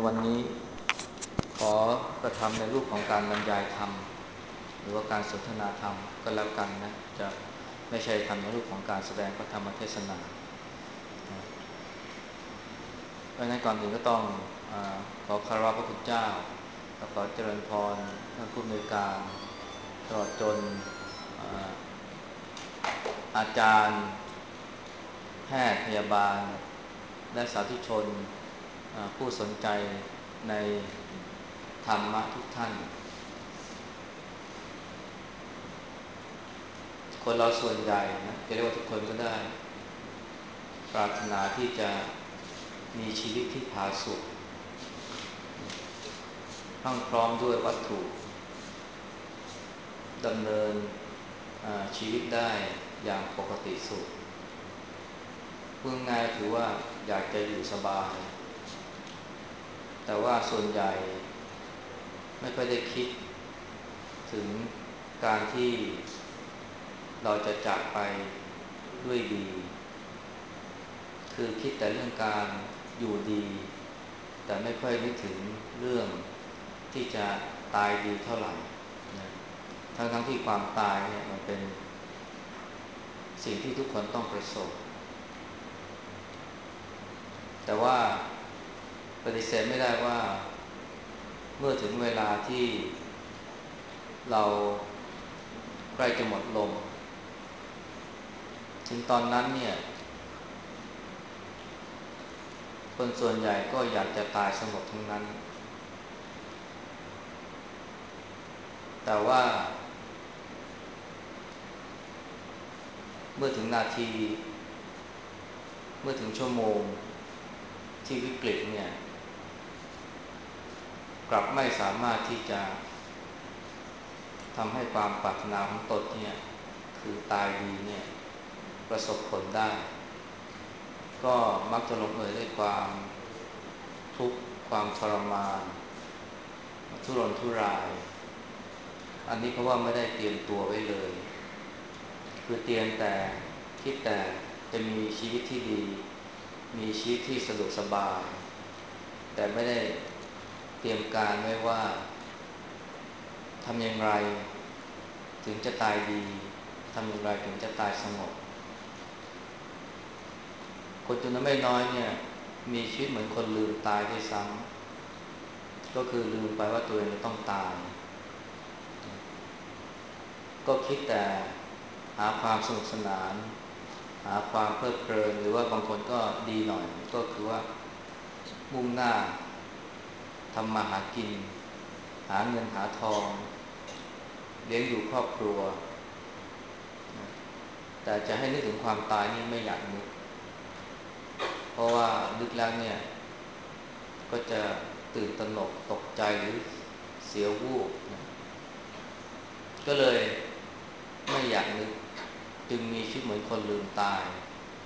วันนี้ขอกระทำในรูปของการบรรยายธรรมหรือว่าการสนทนาธรรมก็แล้วกันนะจะไม่ใช่ทำในรูปของการแสดงพระธรรมเทศนาเพราะฉะนั้นก่อนอื่นก็ต้องขอคารวะพระคุณเจ้าแล้วขอเจริญพรท่านผู้อำนวยการตลอดจนอาจารย์แพทย์พยาบาลและสาธุชนผู้สนใจในธรรมะทุกท่านคนเราส่วนใหญ่นะจะเรียกว่าทุกคนก็ได้ปรารถนาที่จะมีชีวิตที่ผาสุกพรั่งพร้อมด้วยวัตถุดำเนินชีวิตได้อย่างปกติสุขพูดง่ายถือว่าอยากจะอยู่สบายแต่ว่าส่วนใหญ่ไม่ค่อยได้คิดถึงการที่เราจะจากไปด้วยดีคือคิดแต่เรื่องการอยู่ดีแต่ไม่ค่อยนึกถึงเรื่องที่จะตายดีเท่าไหร่นะทั้งที่ความตายเนี่ยมันเป็นสิ่งที่ทุกคนต้องประสบแต่ว่าปฏิเสธไม่ได้ว่าเมื่อถึงเวลาที่เราใกล้จะหมดลมถึงตอนนั้นเนี่ยคนส่วนใหญ่ก็อยากจะตายสงบทั้งนั้นแต่ว่าเมื่อถึงนาทีเมื่อถึงชั่วโมงที่วิกฤตเนี่ยกลับไม่สามารถที่จะทำให้ความปรารถนาของตนเนี่ยคือตายดีเนี่ยประสบผลได้ก็มักจะลงเอยด้วยความทุกข์ความทรมานทุรนทุรายอันนี้เพราะว่าไม่ได้เตรียมตัวไว้เลยคือเตรียมแต่คิดแต่จะมีชีวิตที่ดีมีชีวิตที่สะดวกสบายแต่ไม่ได้เตรียมการไว้ว่าทำอย่างไรถึงจะตายดีทำอย่างไรถึงจะตายสงบคนจำนวนไม่น้อยเนี่ยมีชีวิตเหมือนคนลืมตายด้วยซ้ำก็คือลืมไปว่าตัวเองจะต้องตายก็คิดแต่หาความสนุกสนานหาความเพลิดเพลินหรือว่าบางคนก็ดีหน่อยก็คือว่ามุ่งหน้าทำมาหากินหาเงินหาทองเลี้ยงดูครอบครัวแต่จะให้นึกถึงความตายนี่ไม่อยากนึกเพราะว่านึกแล้วเนี่ยก็จะตื่นตระหนกตกใจหรือเสียวูบก็เลยไม่อยากนึกจึงมีชีวิตเหมือนคนลืมตาย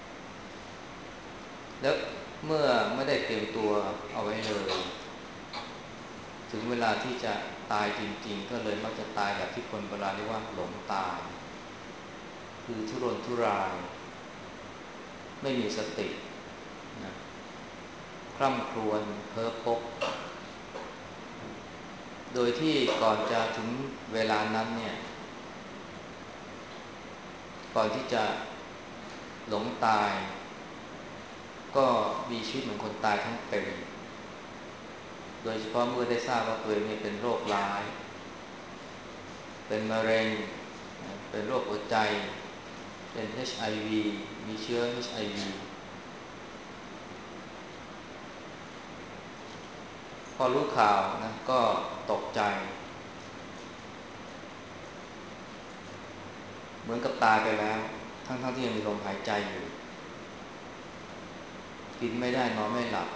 แล้วเมื่อไม่ได้เตรียมตัวเอาไว้เลยถึงเวลาที่จะตายจริงๆก็เลยมักจะตายแบบที่คนโบราณเรียกว่าหลงตายคือทุรนทุรายไม่มีสตินะคร่ำครวญเพ้อพกโดยที่ก่อนจะถึงเวลานั้นเนี่ยก่อนที่จะหลงตายก็มีชีวิตเหมือนคนตายทั้งเป็นโดยเฉพาะเมื่อได้ทราบว่าตัวเองเนี่ยเป็นโรคร้ายเป็นมะเร็งเป็นโรคหัวใจเป็น HIV มีเชื้อ HIV พอรู้ข่าวนะก็ตกใจเหมือนกับตายไปแล้วทั้งที่ยังมีลมหายใจอยู่กินไม่ได้นอนไม่หลับ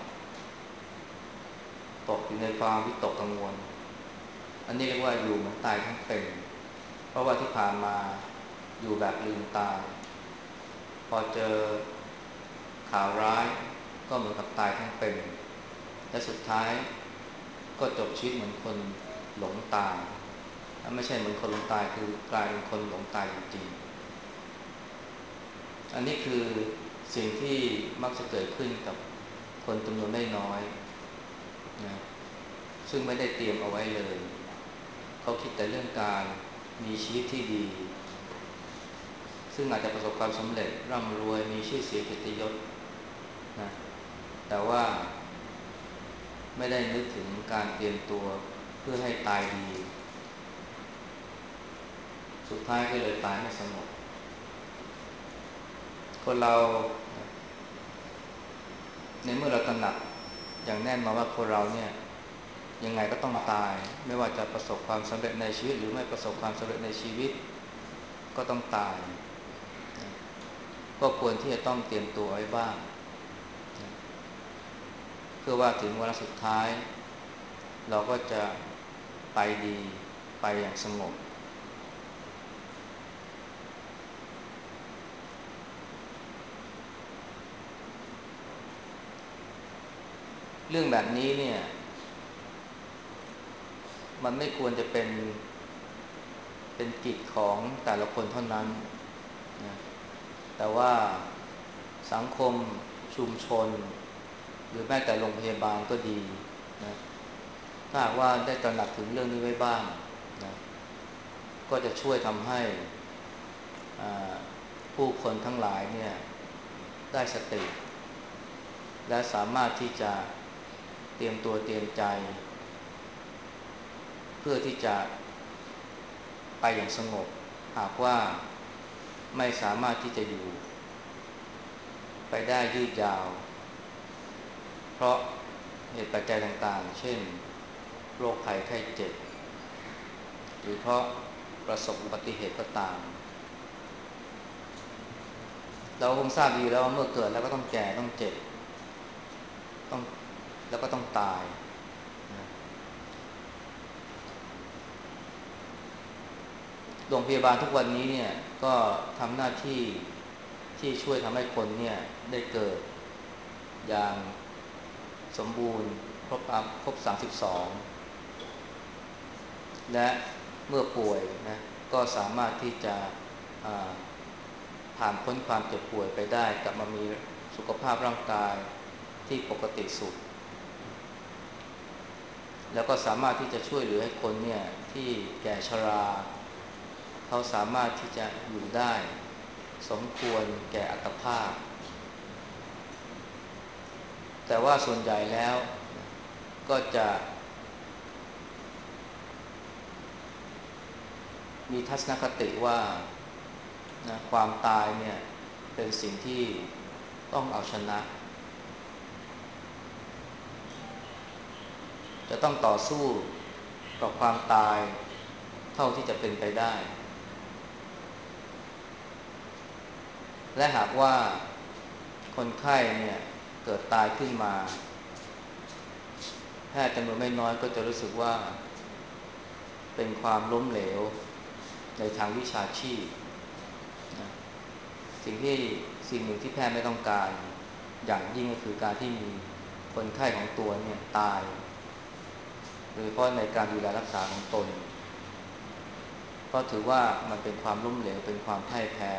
ตกอยู่ในความวิตกกังวลอันนี้เรียกว่าอยู่เหมือนตายทั้งเป็นเพราะว่าที่ผ่านมาอยู่แบบลืมตาพอเจอข่าวร้ายก็เหมือนกับตายทั้งเป็นและสุดท้ายก็จบชีวิตเหมือนคนหลงตายไม่ใช่เหมือนคนหลงตายคือกลายเป็นคนหลงตายจริงๆอันนี้คือสิ่งที่มักจะเกิดขึ้นกับคนจำนวนไม่น้อยนะซึ่งไม่ได้เตรียมเอาไว้เลยเขาคิดแต่เรื่องการมีชีวิตที่ดีซึ่งอาจจะประสบความสำเร็จร่ำรวยมีชื่อเสียงเกียรติยศนะแต่ว่าไม่ได้นึกถึงการเตรียมตัวเพื่อให้ตายดีสุดท้ายก็เลยตายไม่สงบคนเราในเมื่อเราตระหนักอย่างแน่นอนว่าคนเราเนี่ยยังไงก็ต้องตายไม่ว่าจะประสบความสำเร็จในชีวิตหรือไม่ประสบความสำเร็จในชีวิตก็ต้องตายก็ควรที่จะต้องเตรียมตัวไว้บ้างเพื่อว่าถึงวาระสุดท้ายเราก็จะไปดีไปอย่างสงบเรื่องแบบนี้เนี่ยมันไม่ควรจะเป็นกิจของแต่ละคนเท่านั้นนะแต่ว่าสังคมชุมชนหรือแม้แต่โรงพยาบาลก็ดีนะถ้าหากว่าได้ตระหนักถึงเรื่องนี้ไว้บ้างนะก็จะช่วยทำให้ผู้คนทั้งหลายเนี่ยได้สติและสามารถที่จะเตรียมตัวเตรียมใจเพื่อที่จะไปอย่างสงบหากว่าไม่สามารถที่จะอยู่ไปได้ยืดยาวเพราะเหตุปัจจัยต่างๆเช่นโรคภัยไข้เจ็บหรือเพราะประสบอุบัติเหตุก็ตามเราคงทราบดีแล้วว่าเมื่อเกิดแล้วก็ต้องแก่ต้องเจ็บต้องแล้วก็ต้องตายโรงพยาบาลทุกวันนี้เนี่ยก็ทำหน้าที่ที่ช่วยทำให้คนเนี่ยได้เกิดอย่างสมบูรณ์ครบ32และเมื่อป่วยนะก็สามารถที่จะผ่านพ้นความเจ็บป่วยไปได้กลับมามีสุขภาพร่างกายที่ปกติสุขแล้วก็สามารถที่จะช่วยเหลือให้คนเนี่ยที่แก่ชราเขาสามารถที่จะอยู่ได้สมควรแก่อัตภาพแต่ว่าส่วนใหญ่แล้วก็จะมีทัศนคติว่านะความตายเนี่ยเป็นสิ่งที่ต้องเอาชนะจะต้องต่อสู้กับความตายเท่าที่จะเป็นไปได้และหากว่าคนไข้เนี่ยเกิดตายขึ้นมาแพทย์จำนวนไม่น้อยก็จะรู้สึกว่าเป็นความล้มเหลวในทางวิชาชีพนะสิ่งหนึ่งที่แพทย์ไม่ต้องการอย่างยิ่งก็คือการที่มีคนไข้ของตัวเนี่ยตายโดยเฉพาะในการดูแลรักษาของตนเพราะถือว่ามันเป็นความล้มเหลวเป็นความพ่ายแพ้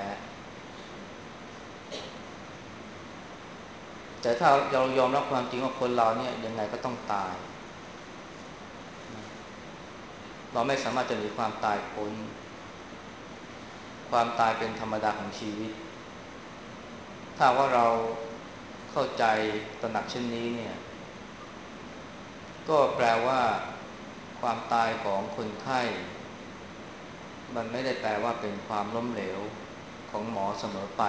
แต่ถ้าเรายอมรับความจริงว่าคนเราเนี่ยยังไงก็ต้องตายเราไม่สามารถจะหนีความตายพ้นความตายเป็นธรรมดาของชีวิตถ้าว่าเราเข้าใจตระหนักเช่นนี้เนี่ยก็แปลว่าความตายของคนไข้มันไม่ได้แปลว่าเป็นความล้มเหลวของหมอเสมอไป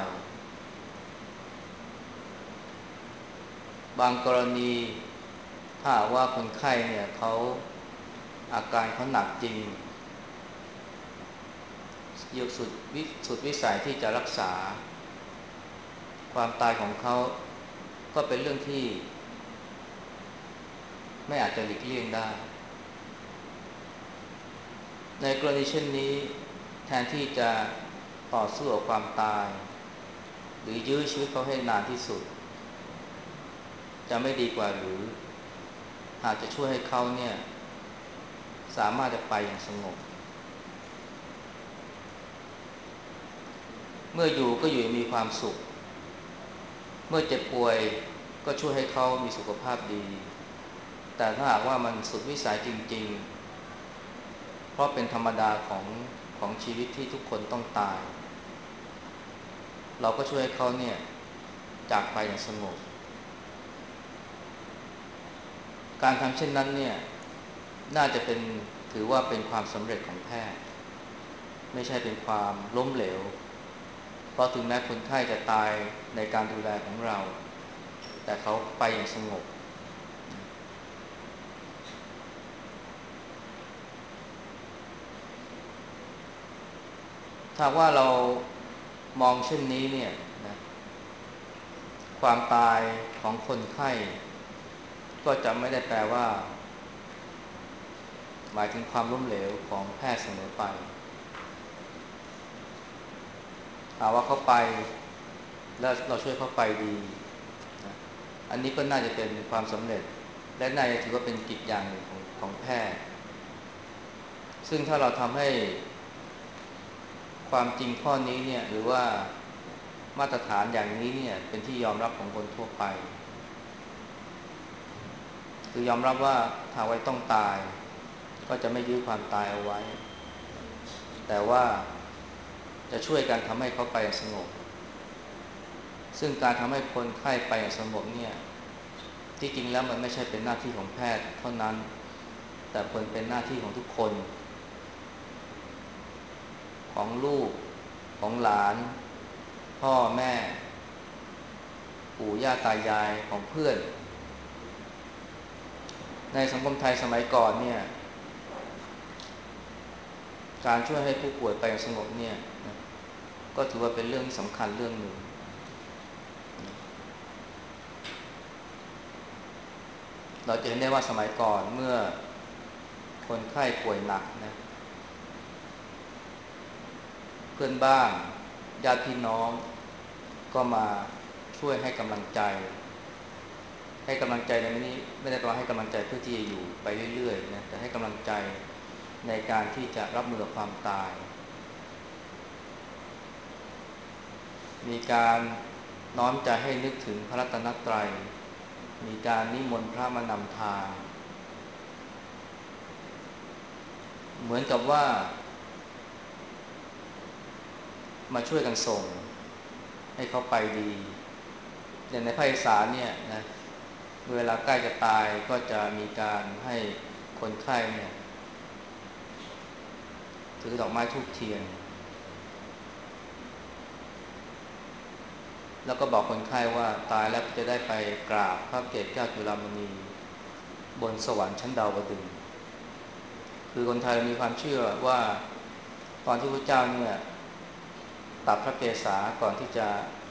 บางกรณีถ้าว่าคนไข้เนี่ยเขาอาการเขาหนักจริงอยู่สุดวิสัยที่จะรักษาความตายของเขาก็เป็นเรื่องที่ไม่อาจจะหลีกเลี่ยงได้ในกรณีเช่นนี้แทนที่จะต่อสู้กับความตายหรือยื้อชีวิตเขาให้นานที่สุดจะไม่ดีกว่าหรือหากจะช่วยให้เขาเนี่ยสามารถจะไปอย่างสงบเมื่ออยู่ก็อยู่มีความสุขเมื่อเจ็บป่วยก็ช่วยให้เขามีสุขภาพดีแต่ถ้าหากว่ามันสุดวิสัยจริงๆเพราะเป็นธรรมดาของชีวิตที่ทุกคนต้องตายเราก็ช่วยให้เขาเนี่ยจากไปอย่างสงบการทำเช่นนั้นเนี่ยน่าจะถือว่าเป็นความสำเร็จของแพทย์ไม่ใช่เป็นความล้มเหลวเพราะถึงแม้คนไข้จะตายในการดูแลของเราแต่เขาไปอย่างสงบถ้าว่าเรามองเช่นนี้เนี่ยนะความตายของคนไข้ก็จะไม่ได้แปลว่าหมายถึงความล้มเหลวของแพทย์เสมอไปหากว่าเขาไปแล้วเราช่วยเขาไปดีนะอันนี้ก็น่าจะเป็นความสำเร็จและน่าจะถือว่าเป็นกิจอย่างหนึ่งของแพทย์ซึ่งถ้าเราทำให้ความจริงข้อนี้เนี่ยหรือว่ามาตรฐานอย่างนี้เนี่ยเป็นที่ยอมรับของคนทั่วไปคือยอมรับว่าถ้าไว้ต้องตายก็จะไม่ยื้อความตายเอาไว้แต่ว่าจะช่วยกันทำให้เขาไปอย่างสงบซึ่งการทำให้คนไข้ไปอย่างสงบเนี่ยที่จริงแล้วมันไม่ใช่เป็นหน้าที่ของแพทย์เท่านั้นแต่เป็นหน้าที่ของทุกคนของลูกของหลานพ่อแม่ปู่ย่าตายายของเพื่อนในสังคมไทยสมัยก่อนเนี่ยการช่วยให้ผู้ป่วยไปอย่างสงบเนี่ยก็ถือว่าเป็นเรื่องที่สำคัญเรื่องหนึ่งเราจะเห็นได้ว่าสมัยก่อนเมื่อคนไข้ป่วยหนักนะเพื่อนบ้านญาติพี่น้องก็มาช่วยให้กำลังใจในนี้ไม่ได้แปลว่าให้กำลังใจเพื่อที่จะอยู่ไปเรื่อยๆนะแต่ให้กำลังใจในการที่จะรับมือกับความตายมีการน้อมใจให้นึกถึงพระรัตนตรัยมีการนิมนต์พระมานำทางเหมือนกับว่ามาช่วยกันส่งให้เขาไปดีอย่างในภาคอีสานเนี่ยนะเวลาใกล้จะตายก็จะมีการให้คนไข้เนี่ยถือดอกไม้ธูปเทียนแล้วก็บอกคนไข้ว่าตายแล้วจะได้ไปกราบพระเกศเจ้าจุฬามณีบนสวรรค์ชั้นดาวดึงส์คือคนไทยมีความเชื่อว่าตอนที่พระเจ้าเนี่ยตัดพระเกศาก่อนที่จะ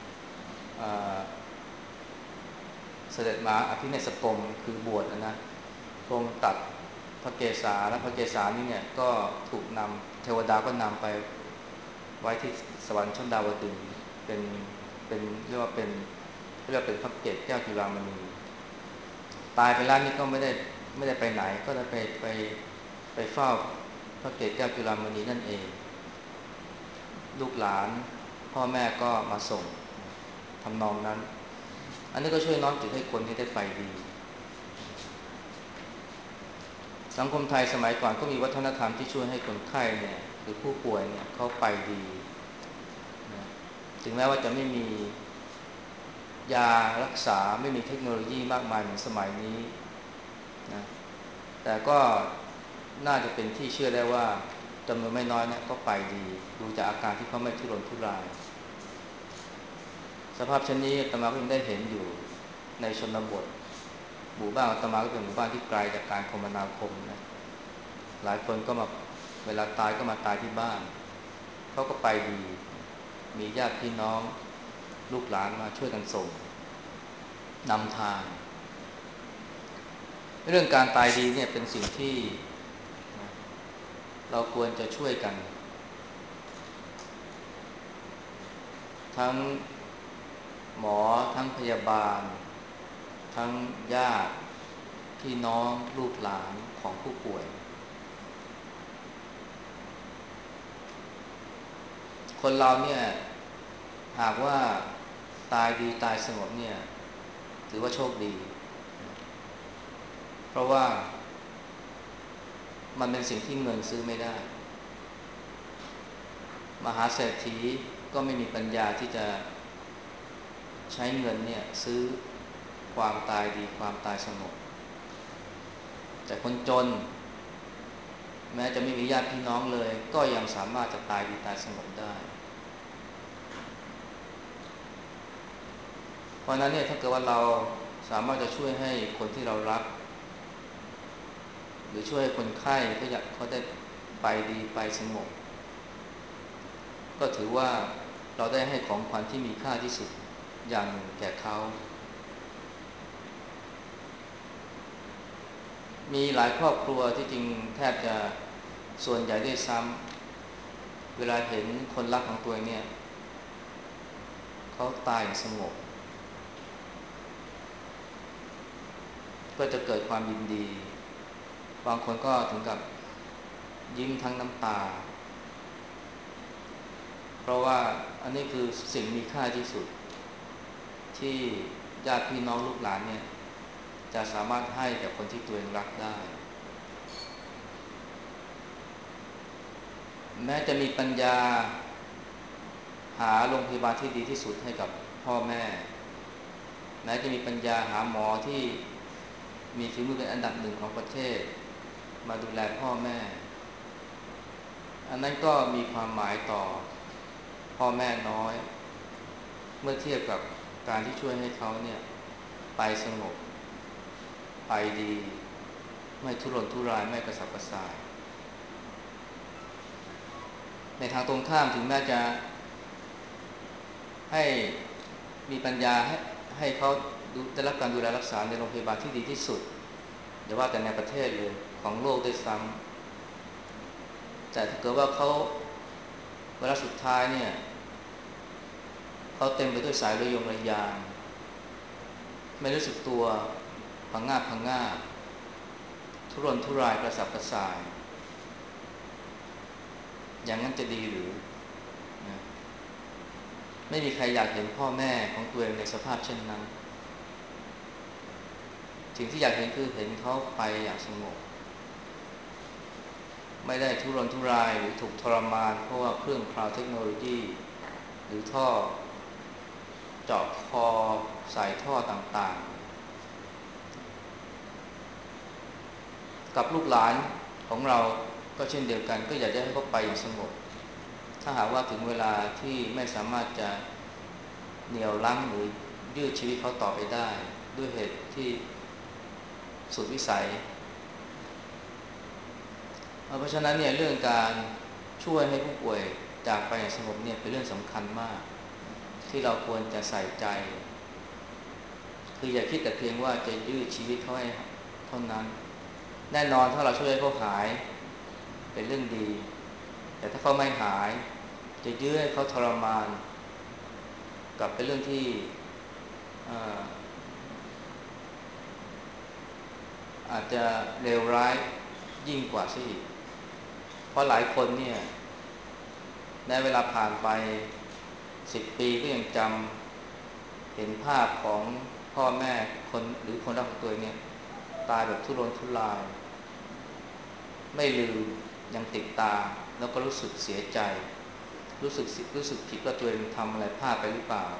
เสด็จมาอภิเนศกรมคือบวชนะทรงตัดพระเกศาและพระเกศานี่เนี่ยก็ถูกนำเทวดาก็นำไปไว้ที่สวรรค์ชั้นดาวดึงส์เป็นเรียกว่าเป็นพระเกศแก้วจุฬามณีตายไปแล้วนี่ก็ไม่ได้ไปไหนก็ได้ไปเฝ้าพระเกศแก้วจุฬามณีนั่นเองลูกหลานพ่อแม่ก็มาส่งทำนองนั้นอันนี้ก็ช่วยน้อมจิตให้คนที่ได้ไปดีสังคมไทยสมัยก่อนก็มีวัฒนธรรมที่ช่วยให้คนไข้เนี่ยหรือผู้ป่วยเนี่ยเขาไปดีนะถึงแม้ว่าจะไม่มียารักษาไม่มีเทคโนโลยีมากมายเหมือนสมัยนี้นะแต่ก็น่าจะเป็นที่เชื่อได้ว่าจำนวนไม่น้อยเนี่ยก็ไปดีดูจากอาการที่เขาไม่ทุรนทุรายสภาพเช่นนี้อาตมาก็ยังได้เห็นอยู่ในชนบทหมู่บ้านอาตมาก็เป็นหมู่บ้านที่ไกลจากการคมนาคมนะหลายคนก็มาเวลาตายก็มาตายที่บ้านเขาก็ไปดีมีญาติพี่น้องลูกหลานมาช่วยกันส่งนำทางเรื่องการตายดีเนี่ยเป็นสิ่งที่นะเราควรจะช่วยกันทั้งหมอทั้งพยาบาลทั้งญาติพี่น้องลูกหลานของผู้ป่วยคนเราเนี่ยหากว่าตายดีตายสงบเนี่ยถือว่าโชคดีเพราะว่ามันเป็นสิ่งที่เงินซื้อไม่ได้มหาเศรษฐีก็ไม่มีปัญญาที่จะใช้เงินเนี่ยซื้อความตายดีความตายสงบแต่คนจนแม้จะไม่มีญาติพี่น้องเลยก็ยังสามารถจะตายดีตายสงบได้เพราะนั้นเนี่ยถ้าเกิดว่าเราสามารถจะช่วยให้คนที่เรารักหรือช่วยคนไข้เขาได้ไปดีไปสงบก็ถือว่าเราได้ให้ของขวัญที่มีค่าที่สุดอย่างหนึ่งแก่เขามีหลายครอบครัวที่จริงแทบจะส่วนใหญ่ด้วยซ้ำเวลาเห็นคนรักของตัวเองเนี่ยเขาตายอย่างสงบก็จะเกิดความยินดีบางคนก็ถึงกับยิ้มทั้งน้ำตาเพราะว่าอันนี้คือสิ่งมีค่าที่สุดที่ญาติพี่น้องลูกหลานเนี่ยจะสามารถให้กับคนที่ตัวเองรักได้แม้จะมีปัญญาหาโรงพยาบาลที่ดีที่สุดให้กับพ่อแม่แม้จะมีปัญญาหาหมอที่มีฝีมือเป็นอันดับหนึ่งของประเทศมาดูแลพ่อแม่อันนั้นก็มีความหมายต่อพ่อแม่น้อยเมื่อเทียบกับการที่ช่วยให้เขาเนี่ยไปสงบไปดีไม่ทุรนทุรายไม่กระสับกระส่ายในทางตรงข้ามถึงแม้จะให้มีปัญญาให้เขาได้รับการดูแลรักษาในโรงพยาบาลที่ดีที่สุดอย่าว่าแต่ในประเทศเลยของโลกด้วยซ้ำแต่ถ้าเกิดว่าเขาเวลาสุดท้ายเนี่ยเขาเต็มไปด้วยสายระยงระยางไม่รู้สึกตัวพังงาบพังงาบทุรนทุรายกระสับกระส่ายอย่างนั้นจะดีหรือนะไม่มีใครอยากเห็นพ่อแม่ของตัวเองในสภาพเช่นนั้นสิ่งที่อยากเห็นคือเห็นเขาไปอย่างสงบไม่ได้ทุรนทุรายหรือถูกทรมานเพราะว่าเครื่องคราวเทคโนโลยีหรือท่อเจาะคอใส่ท่อต่างๆกับลูกหลานของเราก็เช่นเดียวกันก็อยากจะให้เขาไปอย่างสงบถ้าหากว่าถึงเวลาที่ไม่สามารถจะเหนี่ยวรั้งหรือยืดชีวิตเขาต่อไปได้ด้วยเหตุที่สุดวิสัยเพราะฉะนั้นเนี่ยเรื่องการช่วยให้ผู้ป่วยจากไปอย่างสงบเนี่ยเป็นเรื่องสำคัญมากที่เราควรจะใส่ใจคืออย่าคิดแต่เพียงว่าจะยืดชีวิตเขาให้เท่านั้นแน่นอนถ้าเราช่วยให้เขาหายเป็นเรื่องดีแต่ถ้าเขาไม่หายจะยื้อให้เขาทรมานกลับเป็นเรื่องที่อาจจะเลวร้ายยิ่งกว่าซะอีกเพราะหลายคนเนี่ยในเวลาผ่านไป10 ปีก็ยังจำเห็นภาพของพ่อแม่คนหรือคนรักของตัวเองเนี่ยตายแบบทุรนทุรายไม่ลืมยังติดตาแล้วก็รู้สึกเสียใจรู้สึกผิดว่าตัวเองทำอะไรพลาดไปหรือเปล่า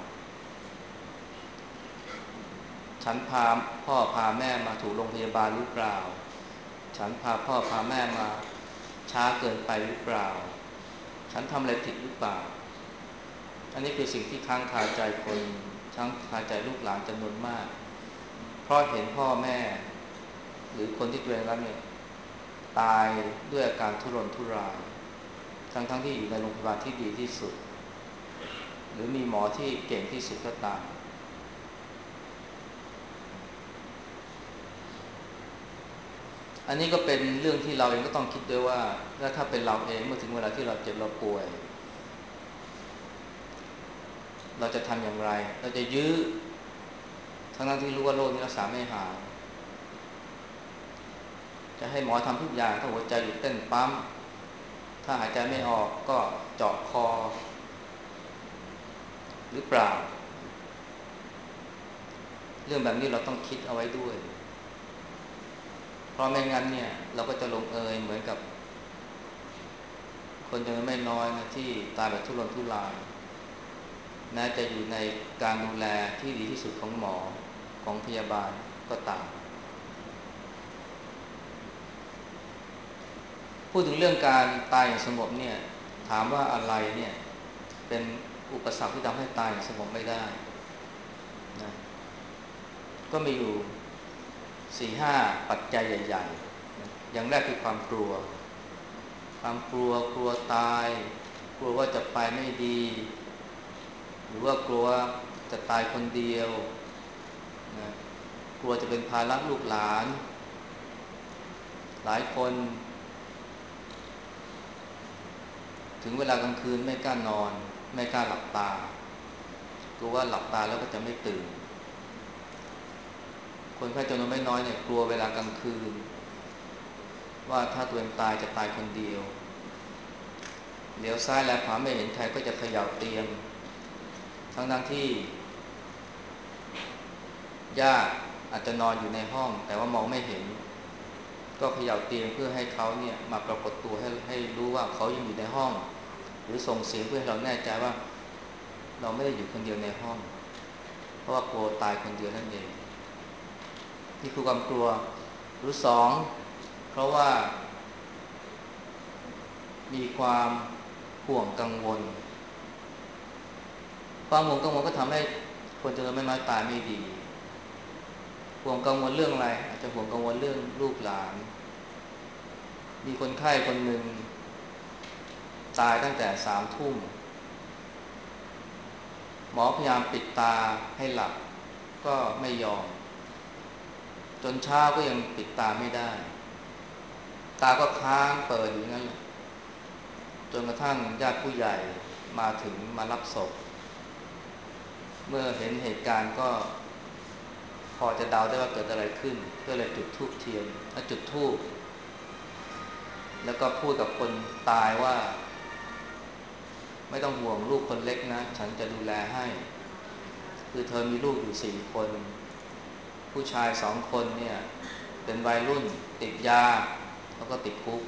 ฉันพาพ่อพาแม่มาถูกโรงพยาบาลหรือเปล่าฉันพาพ่อพาแม่มาช้าเกินไปหรือเปล่าฉันทำอะไรผิดหรือเปล่าอันนี้คือสิ่งที่ค้างคาใจคนค้างคาใจลูกหลานจำนวนมากเพราะเห็นพ่อแม่หรือคนที่ตัวเองรักเนี่ยตายด้วยอาการทุรนทุรายทั้งที่อยู่ในโรงพยาบาลที่ดีที่สุดหรือมีหมอที่เก่งที่สุดก็ตามอันนี้ก็เป็นเรื่องที่เราเองก็ต้องคิดด้วยว่าถ้าเป็นเราเองเมื่อถึงเวลาที่เราเจ็บเราป่วยเราจะทำอย่างไรเราจะยื้อทั้งที่รู้ว่าโรคนี้รักษาไม่หายจะให้หมอทำทุกอย่างถ้าหัวใจหยุดเต้นปั๊มถ้าหายใจไม่ออกก็เจาะคอหรือเปล่าเรื่องแบบนี้เราต้องคิดเอาไว้ด้วยเพราะไม่งั้นเนี่ยเราก็จะลงเอยเหมือนกับคนจำนวนไม่น้อยนะที่ตายแบบทุรนทุรายแม้จะอยู่ในการดูแลที่ดีที่สุดของหมอของพยาบาลก็ตามพูดถึงเรื่องการตายอย่างสงบเนี่ยถามว่าอะไรเนี่ยเป็นอุปสรรคที่ทำให้ตายอย่างสงบไม่ได้นะก็มีอยู่4-5ปัจจัยใหญ่ๆนะอย่างแรกคือความกลัวกลัวตายกลัวว่าจะไปไม่ดีหรือว่ากลัวจะตายคนเดียวนะกลัวจะเป็นภาระลูกหลานหลายคนถึงเวลากลางคืนไม่กล้านอนไม่กล้าหลับตากลัวว่าหลับตาแล้วก็จะไม่ตื่นคนไข้จำนวนไม่น้อยเนี่ยกลัวเวลากลางคืนว่าถ้าตัวเองตายจะตายคนเดียวเหลียวซ้ายแลขวาไม่เห็นใครก็จะเขย่าเตียงทั้งที่ญาติอาจจะนอนอยู่ในห้องแต่ว่ามองไม่เห็นก็เขย่าเตียงเพื่อให้เขาเนี่ยมาปรากฏตัวให้รู้ว่าเขายังอยู่ในห้องหรือส่งเสียงเพื่อให้เราแน่ใจว่าเราไม่ได้อยู่คนเดียวในห้องเพราะว่ากลัวตายคนเดียวนั่นเองนี่คือความกลัวหรือสองเพราะว่ามีความห่วงกังวลความห่วงกังวลก็ทำให้คนจำนวนไม่น้อยตายไม่ดีห่วงกังวลเรื่องอะไรอาจจะห่วงกังวลเรื่องลูกหลานมีคนไข้คนหนึ่งตายตั้งแต่3 ทุ่มหมอพยายามปิดตาให้หลับก็ไม่ยอมจนเช้าก็ยังปิดตาไม่ได้ตาก็ค้างเปิดอยู่งั้นแหละจนกระทั่งญาติผู้ใหญ่มาถึงมารับศพเมื่อเห็นเหตุการณ์ก็พอจะเดาได้ว่าเกิดอะไรขึ้นก็เลยจุดธูปเทียนและจุดธูปแล้วก็พูดกับคนตายว่าไม่ต้องห่วงลูกคนเล็กนะฉันจะดูแลให้คือเธอมีลูกอยู่4 คนผู้ชาย2 คนเนี่ยเป็นวัยรุ่นติดยาแล้วก็ติดคุก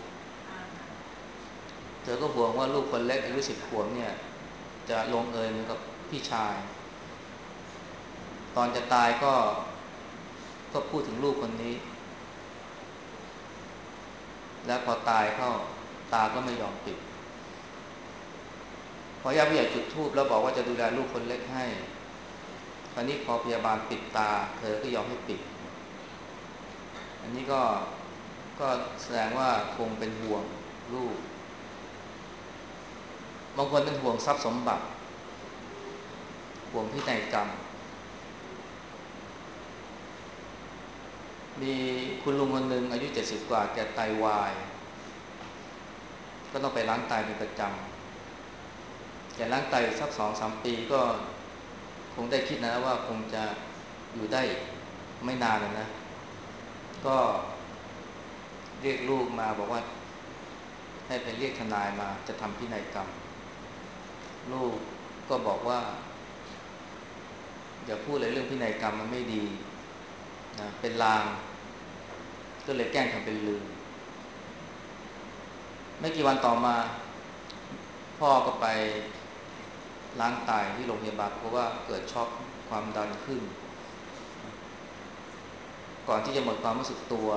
เธอก็ห่วงว่าลูกคนเล็กอายุ10 ขวบเนี่ยจะลงเอยเหมือนกับพี่ชายตอนจะตายก็พูดถึงลูกคนนี้แล้วพอตายเข้าตาก็ไม่ยอมปิดพอญาติผู้ใหญ่จุดธูปแล้วบอกว่าจะดูแลลูกคนเล็กให้คราวนี้พอพยาบาลปิดตาเธอก็ยอมให้ปิดอันนี้ก็แสดงว่าคงเป็นห่วงลูกบางคนเป็นห่วงทรัพย์สมบัติห่วงพินัยกรรมมีคุณลุงคนหนึ่งอายุ70 กว่าแกไตวายก็ต้องไปล้างไตเป็นประจำแกล้างไตสัก2-3 ปีก็คงได้คิดนะว่าคงจะอยู่ได้ไม่นานนะก็เรียกลูกมาบอกว่าให้ไปเรียกทนายมาจะทำพินัยกรรมลูกก็บอกว่าอย่าพูดเลยเรื่องพินัยกรรมมันไม่ดีนะเป็นลางก็เลยแกล้งทำเป็นลืมไม่กี่วันต่อมาพ่อก็ไปล้างไตที่โรงพยาบาลเพราะว่าเกิดช็อกความดันขึ้นก่อนที่จะหมดความรู้สึกตัว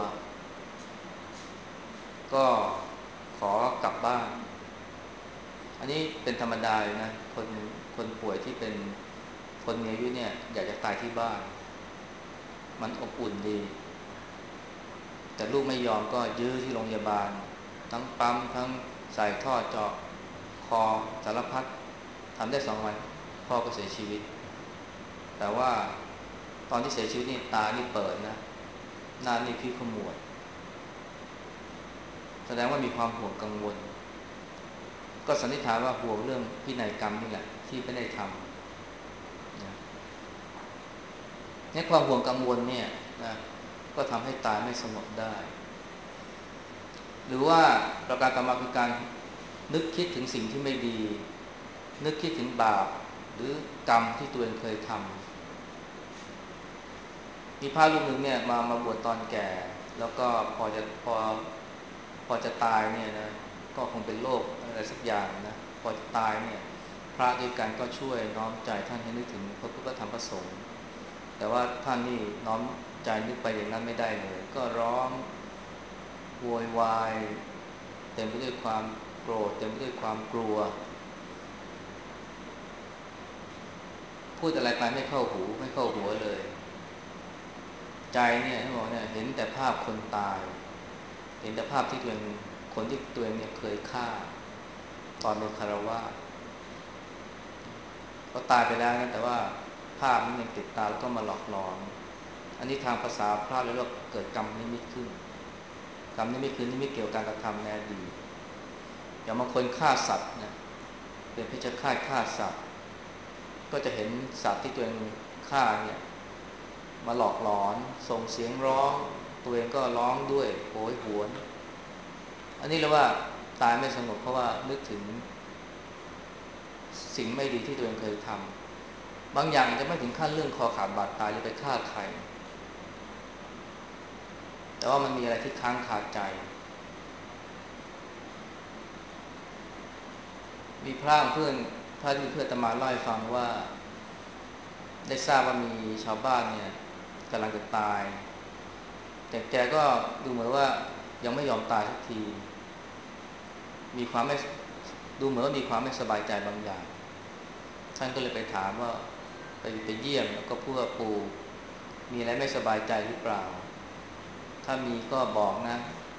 ก็ขอกลับบ้านอันนี้เป็นธรรมดาเลยนะคนป่วยที่เป็นคนมีอายุเนี่ยอยากจะตายที่บ้านมันอบอุ่นดีแต่ลูกไม่ยอมก็ยื้อที่โรงพยาบาลทั้งปั๊มทั้งใส่ท่อเจาะคอสารพัดทำได้2 วันพ่อก็เสียชีวิตแต่ว่าตอนที่เสียชีวิตนี่ตานี่เปิดนะหน้านี่พิขมวดแสดงว่ามีความห่วงกังวลก็สันนิษฐานว่าห่วงเรื่องพินัยกรรมนี่แหละที่ไม่ได้ทำนะในความห่วงกังวลเนี่ยนะก็ทำให้ตายไม่สงบได้หรือว่าประการต่อมาคือการนึกคิดถึงสิ่งที่ไม่ดีนึกคิดถึงบาปหรือกรรมที่ตัวเองเคยทำมีพระรูปหนึ่งเนี่ยมาบวชตอนแก่แล้วก็พอจะตายเนี่ยนะก็คงเป็นโรคอะไรสักอย่างนะพอจะตายเนี่ยพระด้วยกันก็ช่วยน้อมใจท่านให้นึกถึงพระพุทธธรรมพระสงฆ์แต่ว่าท่านนี่น้อมใจนึกไปอย่างนั้นไม่ได้เลยก็ร้องโวยวายเต็มไปด้วยความโกรธเต็มไปด้วยความกลัวพูดอะไรไปไม่เข้าหูไม่เข้าหัวเลยใจเนี่ยท่านบอกเนี่ยเห็นแต่ภาพคนตายเห็นแต่ภาพที่ตัวเองคนที่ตัวเองเนี่ยเคยฆ่าตอนเป็นคฤหัสถ์เขาตายไปแล้วนะแต่ว่าภาพนี้ยังติดตาแล้วก็มาหลอกหลอนอันนี้ทางภาษาพระเลยว่าเกิดกรรมนิมิตขึ้นกรรมนิมิตคือนิมิตเกี่ยวกับการกระทำในอดีตอย่างบางคนฆ่าสัตว์เนี่ยเป็นเพชฌฆาตฆ่าสัตว์ก็จะเห็นสัตว์ที่ตัวเองฆ่าเนี่ยมาหลอกหลอนส่งเสียงร้องตัวเองก็ร้องด้วยโหยหวนอันนี้เรียกว่าตายไม่สงบเพราะว่านึกถึงสิ่งไม่ดีที่ตัวเองเคยทำบางอย่างจะไม่ถึงขั้นเรื่องคอขาดบาดตายหรือไปฆ่าใครแต่ว่ามันมีอะไรที่ค้างคาใจมีพระเพื่อนพระที่เพื่อนอาตมาเล่าให้ฟังว่าได้ทราบว่ามีชาวบ้านเนี่ยกำลังจะตายแต่แกก็ดูเหมือนว่ายังไม่ยอมตายสักทีมีความไม่ดูเหมือนว่ามีความไม่สบายใจบางอย่างท่านก็เลยไปถามว่าไปเยี่ยมแล้วก็พูดว่าปู่มีอะไรไม่สบายใจหรือเปล่าถ้ามีก็บอกนะ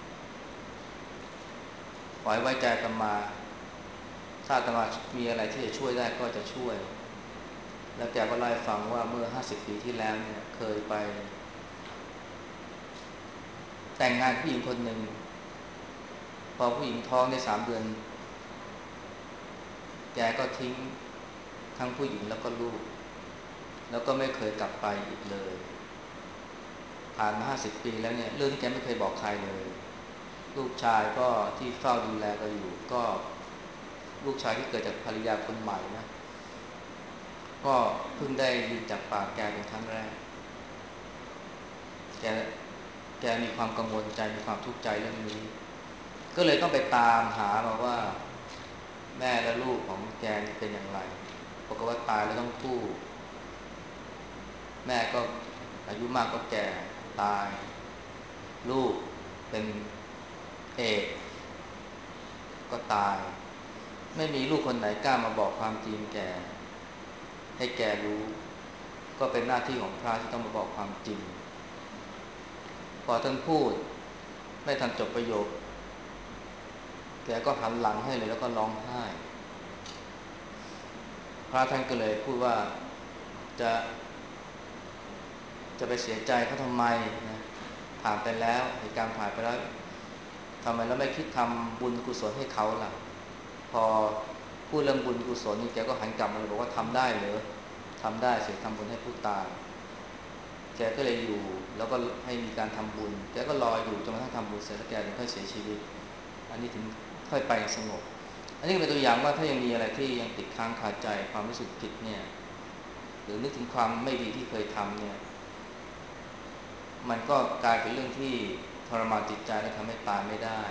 ขอให้ไว้ใจอาตมาถ้าอาตมามีอะไรที่จะช่วยได้ก็จะช่วยแล้วแกก็เล่าให้ฟังว่าเมื่อ50 ปีที่แล้วเนี่ยเคยไปแต่งงานผู้หญิงคนหนึ่งพอผู้หญิงท้องได้3 เดือนแกก็ทิ้งทั้งผู้หญิงแล้วก็ลูกแล้วก็ไม่เคยกลับไปอีกเลยผ่านมา50 ปีแล้วเนี่ยเรื่องที่แกไม่เคยบอกใครเลยลูกชายก็ที่เฝ้าดูแลก็อยู่ก็ลูกชายที่เกิดจากภรรยาคนใหม่นะก็เพิ่งได้ยินจากปากแกเป็นครั้งแรกแกแกมีความกังวลใจมีความทุกข์ใจเรื่องนี้ก็เลยต้องไปตามหามาว่าแม่และลูกของแกเป็นอย่างไรปรากฏว่าตายแล้วทั้งคู่แม่ก็อายุมากก็แก่ตายลูกเป็นเอกก็ตายไม่มีลูกคนไหนกล้ามาบอกความจริงแกให้แกรู้ก็เป็นหน้าที่ของพระที่ต้องมาบอกความจริงพอท่านพูดไม่ทันจบประโยคแกก็หันหลังให้เลยแล้วก็ร้องไห้พระท่านก็เลยพูดว่าจะจะไปเสียใจเขาทำไมนะผ่านไปแล้วเหตุการณ์ผ่านไปแล้วทำไมเราไม่คิดทำบุญกุศลให้เขาล่ะพอพูดเรื่องบุญกุศลนี่แกก็หันกลับมาเลยบอกว่าทำได้เหรอทำได้เสียทำบุญให้ผู้ตายแกก็เลยอยู่แล้วก็ให้มีการทำบุญแกก็รออยู่จนกระทั่งทำบุญเสร็จแล้วแกถึงค่อยเสียชีวิตอันนี้ถึงค่อยไปสงบอันนี้เป็นตัวอย่างว่าถ้ายังมีอะไรที่ยังติดค้างคาใจความรู้สึกผิดเนี่ยหรือนึกถึงความไม่ดีที่เคยทำเนี่ยมันก็กลายเป็นเรื่องที่ทรมานจิตใจและทำให้ตายไม่ได้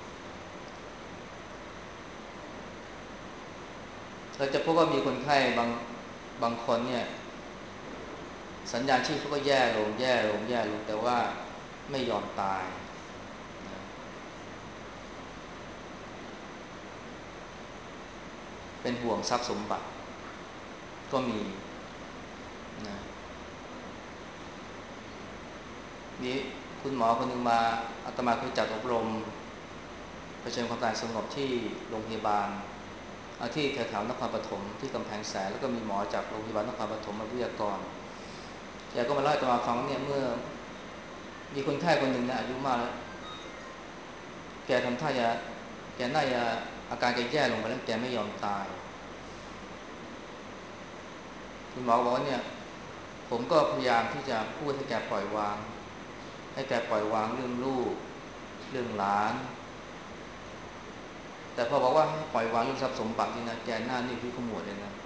เราจะพบว่ามีคนไข้บางคนเนี่ยสัญญาณชีพเขาก็แย่ลงแย่ลงแย่ลงแต่ว่าไม่ยอมตายนะเป็นห่วงทรัพย์สมบัติก็มีนะนี่คุณหมอคนหนึ่งมาอาตมาเคยจัดอบรมเผชิญความตายสงบที่โรงพยาบาลที่แถวๆนครปฐมที่กำแพงแสนแล้วก็มีหมอจากโรงพยาบาลนครปฐมมาวิทยากรแกก็มาเล่าให้อาตมาฟังว่าเนี่ยเมื่อมีคนไข้คนหนึ่งนะอายุมากแล้วแกทำท่าจะแกน่าจะอาการแกแย่ลงไปแล้วแกไม่ยอมตายคุณหมอบอกว่าเนี่ยผมก็พยายามที่จะพูดให้แกปล่อยวางให้แกปล่อยวางเรื่องลูกเรื่องหลานแต่พอบอกว่าให้ปล่อยวางเรื่องทรัพย์สมบัตินี่นะแกหน้านี่พี่ขมวดเลยนะ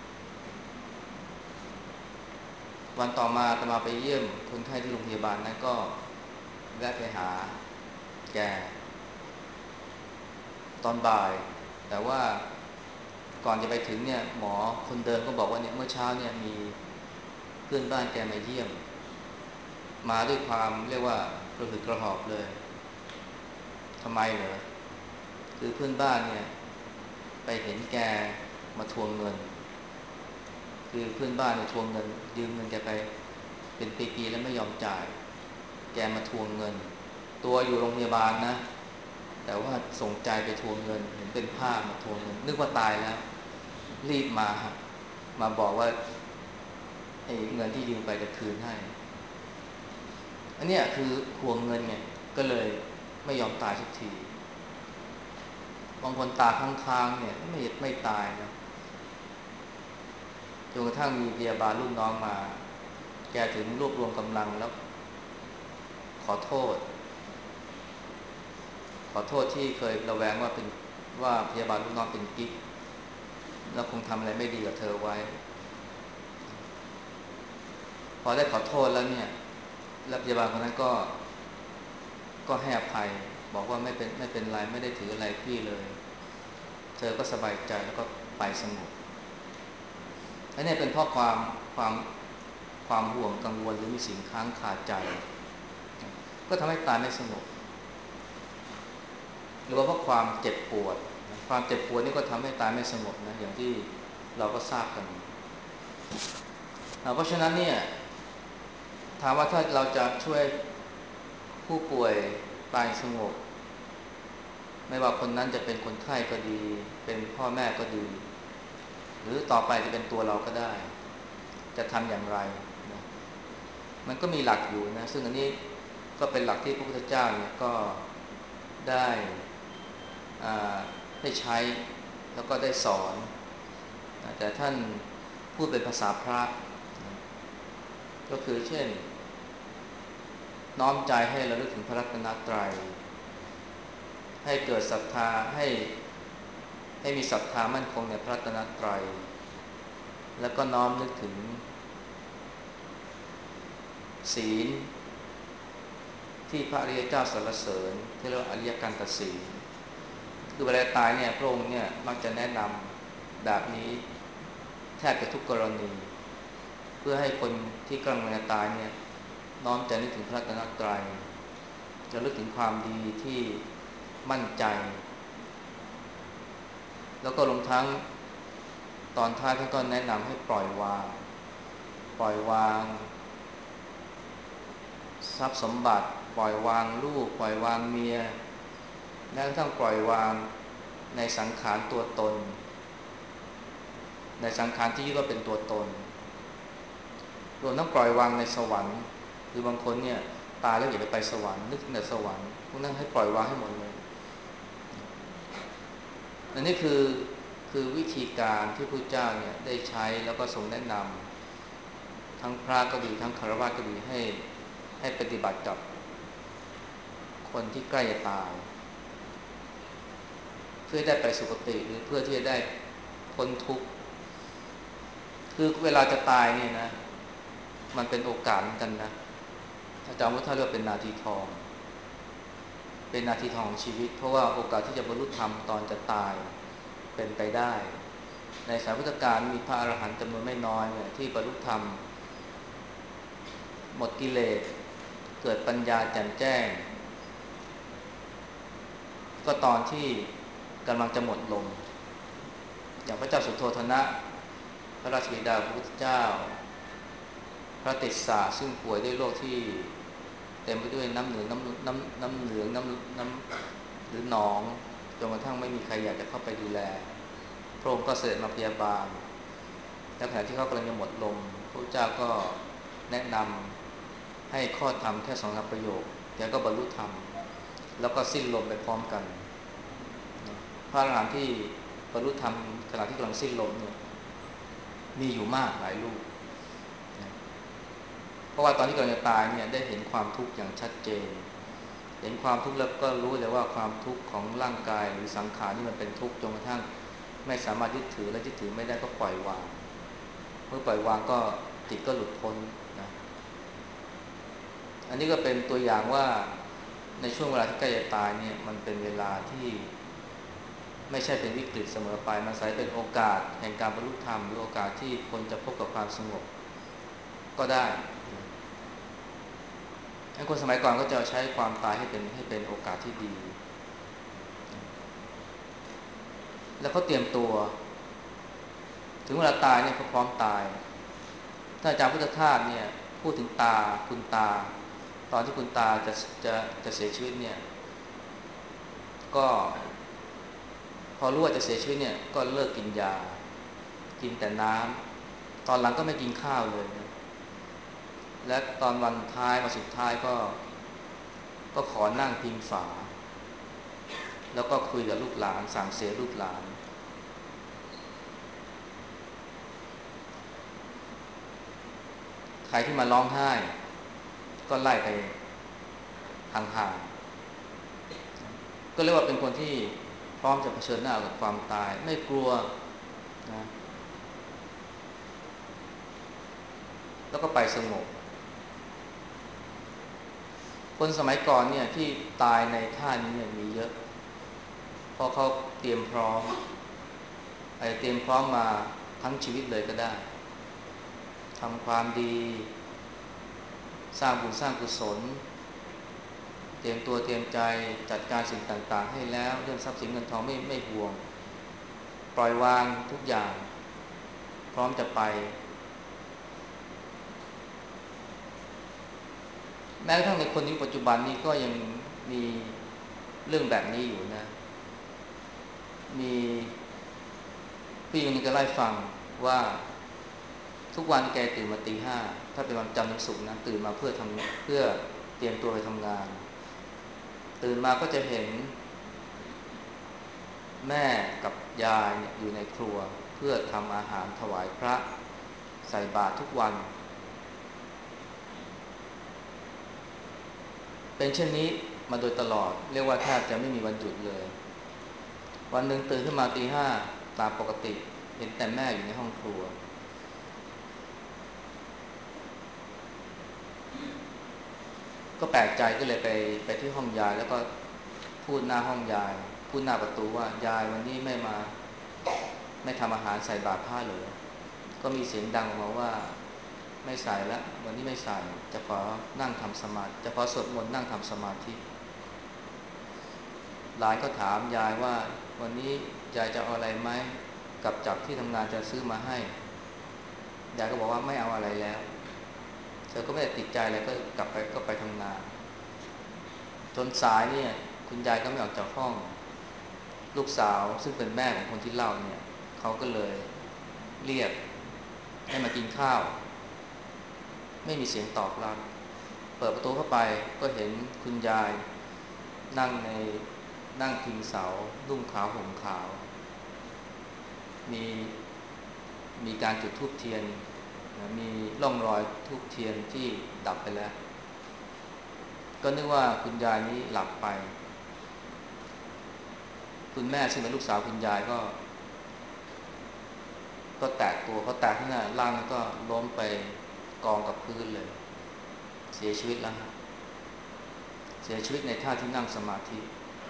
วันต่อมาอาตมาไปเยี่ยมคนไข้ที่โรงพยาบาลนั้นก็แวะไปหาแกตอนบ่ายแต่ว่าก่อนจะไปถึงเนี่ยหมอคนเดิมก็บอกว่าเนี่ยเมื่อเช้าเนี่ยมีเพื่อนบ้านแกมาเยี่ยมมาด้วยความเรียกว่ากระหืดกระหอบเลยทำไมเหรอคือเพื่อนบ้านเนี่ยไปเห็นแกมาทวงเงินคือเพื่อนบ้านเนี่ยทวงเงินยืมเงินแกไปเป็นปีๆแล้วไม่ยอมจ่ายแกมาทวงเงินตัวอยู่โรงพยาบาลนะแต่ว่าส่งใจไปทวงเงินเห็นเป็นภาพมาทวงเงินนึกว่าตายแล้วรีบมาบอกว่าไอ้เงินที่ยืมไปจะคืนให้อันเนี้ยคือทวงเงินไงก็เลยไม่ยอมตายสักทีบางคนตาค้างๆเนี่ยไม่ตายนะจนกระทั่งมีพยาบาลรุ่นน้องมาแกถึงรวบรวมกำลังแล้วขอโทษที่เคยระแวงว่าเป็นว่าพยาบาลรุ่นน้องเป็นกิ๊กแล้วคงทำอะไรไม่ดีกับเธอไว้พอได้ขอโทษแล้วเนี่ยแล้วพยาบาลคนนั้นก็ให้อภัยบอกว่าไม่เป็นไรไม่ได้ถืออะไรพี่เลยเธอก็สบายใจแล้วก็ไปสงบอันนี้เป็นเพราะความความห่วงกังวลหรือมีสิ่งค้างคาใจก็ทำให้ตายไม่สงบหรือว่าเพราะความเจ็บปวดนี่ก็ทำให้ตายไม่สงบนะอย่างที่เราก็ทราบกันเพราะฉะนั้นเนี่ยถามว่าถ้าเราจะช่วยผู้ป่วยตายสงบไม่ว่าคนนั้นจะเป็นคนไข้ก็ดีเป็นพ่อแม่ก็ดีหรือต่อไปจะเป็นตัวเราก็ได้จะทำอย่างไรนะมันก็มีหลักอยู่นะซึ่งอันนี้ก็เป็นหลักที่พระพุทธเจ้าเนี่ยก็ได้ได้ใช้แล้วก็ได้สอนแต่ท่านพูดเป็นภาษาพระก็คือเช่นน้อมใจให้ระลึกถึงพระรัตนตรัยให้เกิดศรัทธาให้มีศรัทธามั่นคงในพระรัตนตรัยแล้วก็น้อมนึกถึงศีลที่พระอริยเจ้าสรรเสริญที่เรียกว่าอริยกันตศีลคือเวลาตายเนี่ยพระองค์เนี่ยมักจะแนะนำแบบนี้แทบจะทุกกรณีเพื่อให้คนที่กำลังจะตายเนี่ยน้อมใจนึกถึงพระรัตนตรัยจะลึกถึงความดีที่มั่นใจแล้วก็รวมทั้งตอนท้ายท่านก็แนะนำให้ปล่อยวางทรัพย์สมบัติปล่อยวางลูกปล่อยวางเมียแม้กระทั่งปล่อยวางในสังขารตัวตนในสังขารที่ยึดว่าเป็นตัวตนรวมทั้งปล่อยวางในสวรรค์คือบางคนเนี่ยตายแล้วอยากจะไปสวรรค์นึกถึงแต่สวรรค์พวกนั้นให้ปล่อยวางให้หมดเลยอันนี้คือวิธีการที่พระเจ้าเนี่ยได้ใช้แล้วก็ทรงแนะนำทั้งพระก็ดีทั้งฆราวาสก็ดีให้ปฏิบัติกับคนที่ใกล้จะตายเพื่อได้ไปสุคติหรือเพื่อที่จะได้พ้นทุกข์คือเวลาจะตายเนี่ยนะมันเป็นโอกาสเหมือนกันนะอาจารย์พุทธาเรียกว่าเป็นนาทีทองเป็นนาทีทองของชีวิตเพราะว่าโอกาสที่จะบรรลุธรรมตอนจะตายเป็นไปได้ในสายพุทธกาลมีพระอรหันต์จำนวนไม่น้อยเนี่ยที่บรรลุธรรมหมดกิเลสเกิดปัญญาแจ่มแจ้งก็ตอนที่กำลังจะหมดลมอย่างพระเจ้าสุโธทนะพระราชบิดาพระพุทธเจ้าพระติสสะซึ่งป่วยด้วยโรคที่เต็มไปด้วยน้ำเหลืองน้ำเหลืองหรือหนองจนกระทั่งไม่มีใครอยากจะเข้าไปดูแลพระองค์ก็เสด็จมาพยาบาลและขณะที่เขากำลังจะหมดลมพระเจ้าก็แนะนำให้ข้อธรรมแค่2-3ประโยคแกก็บรรลุธรรมแล้วก็สิ้นลมไปพร้อมกันพระอรหันต์ที่บรรลุธรรมขณะที่กำลังสิ้นลมเนี่ยมีอยู่มากหลายรูปเพราะว่าตอนที่กำลังจะตายเนี่ยได้เห็นความทุกข์อย่างชัดเจนเห็นความทุกข์แล้วก็รู้เลยว่าความทุกข์ของร่างกายหรือสังขารนี่มันเป็นทุกข์จนกระทั่งไม่สามารถยึดถือและยึดถือไม่ได้ก็ปล่อยวางเมื่อปล่อยวางก็จิตก็หลุดพ้นนะอันนี้ก็เป็นตัวอย่างว่าในช่วงเวลาที่ใกล้จะตายเนี่ยมันเป็นเวลาที่ไม่ใช่เป็นวิกฤตเสมอไปมันอาจจะเป็นโอกาสแห่งการบรรลุธรรมหรือโอกาสที่คนจะพบกับความสงบก็ได้คนสมัยก่อนก็จะใช้ความตายให้เป็นโอกาสที่ดีแล้วเขาเตรียมตัวถึงเวลาตายเนี่ยเขาพร้อมตายถ้าอาจารย์พุทธทาสเนี่ยพูดถึงตาคุณตาตอนที่คุณตาจะจะเสียชีวิตเนี่ยก็พอรู้ว่าจะเสียชีวิตเนี่ยก็เลิกกินยากินแต่น้ำตอนหลังก็ไม่กินข้าวเลยและตอนวันท้ายวันสุดท้ายก็ขอนั่งพิงฝาแล้วก็คุยกับลูกหลานสั่งเสียลูกหลานใครที่มาร้องไห้ก็ไล่ไปห่างๆก็เรียกว่าเป็นคนที่พร้อมจะเผชิญหน้ากับความตายไม่กลัวนะแล้วก็ไปสงบคนสมัยก่อนเนี่ยที่ตายในท่านี้เนี่ยมีเยอะเพราะเขาเตรียมพร้อมเตรียมพร้อมมาทั้งชีวิตเลยก็ได้ทำความดีสร้างบุญสร้างกุศลเตรียมตัวเตรียมใจจัดการสิ่งต่างๆให้แล้วเรื่องทรัพย์สินเงินทองไม่ห่วงปล่อยวางทุกอย่างพร้อมจะไปแม้กระทั่งในคนยุคปัจจุบันนี้ก็ยังมีเรื่องแบบนี้อยู่นะมีพี่คนนี้ก็เล่าให้ฟังว่าทุกวันแกตื่นมาตี 5ถ้าเป็นวันจันทร์ถึงศุกร์นะตื่นมาเพื่อเตรียมตัวไปทำงานตื่นมาก็จะเห็นแม่กับยายอยู่ในครัวเพื่อทำอาหารถวายพระใส่บาตรทุกวันเป็นเช่นนี้มาโดยตลอดเรียกว่าแทบจะไม่มีวันหยุดเลยวันหนึ่งตื่นขึ้นมาตี 5ตามปกติเห็นแต่แม่อยู่ในห้องครัวก็แปลกใจก็เลยไปที่ห้องยายแล้วก็พูดหน้าห้องยายพูดหน้าประตูว่ายายวันนี้ไม่ทำอาหารใส่บาตรพระเหรอก็มีเสียงดังออกมาว่าไม่ใส่แล้ววันนี้ไม่ใส่จะขอนั่งทำสมาธิจะขอสวดมนต์นั่งทำสมาธิหลานก็ถามยายว่าวันนี้ยายจะเอาอะไรไหมกับจับที่ทำงานจะซื้อมาให้ยายก็บอกว่าไม่เอาอะไรแล้วเธอก็ไม่ได้ติดใจอะไรก็กลับไปก็ไปทำงานจนสายเนี่ยคุณยายก็ไม่ออกจากห้องลูกสาวซึ่งเป็นแม่ของคนที่เล่าเนี่ยเขาก็เลยเรียกให้มากินข้าวไม่มีเสียงตอบรับเปิดประตูเข้าไปก็เห็นคุณยายนั่งนั่งพิงเสานุ่งขาวห่มขาวมีมีการจุดธูปเทียนนะมีร่องรอยธูปเทียนที่ดับไปแล้วก็นึกว่าคุณยายนี้หลับไปคุณแม่ซึ่งเป็นลูกสาวคุณยายก็แตกตัวพอแตกที่นั่นร่างก็ล้มไปกองกับพื้นเลยเสียชีวิตแล้วเสียชีวิตในท่าที่นั่งสมาธิ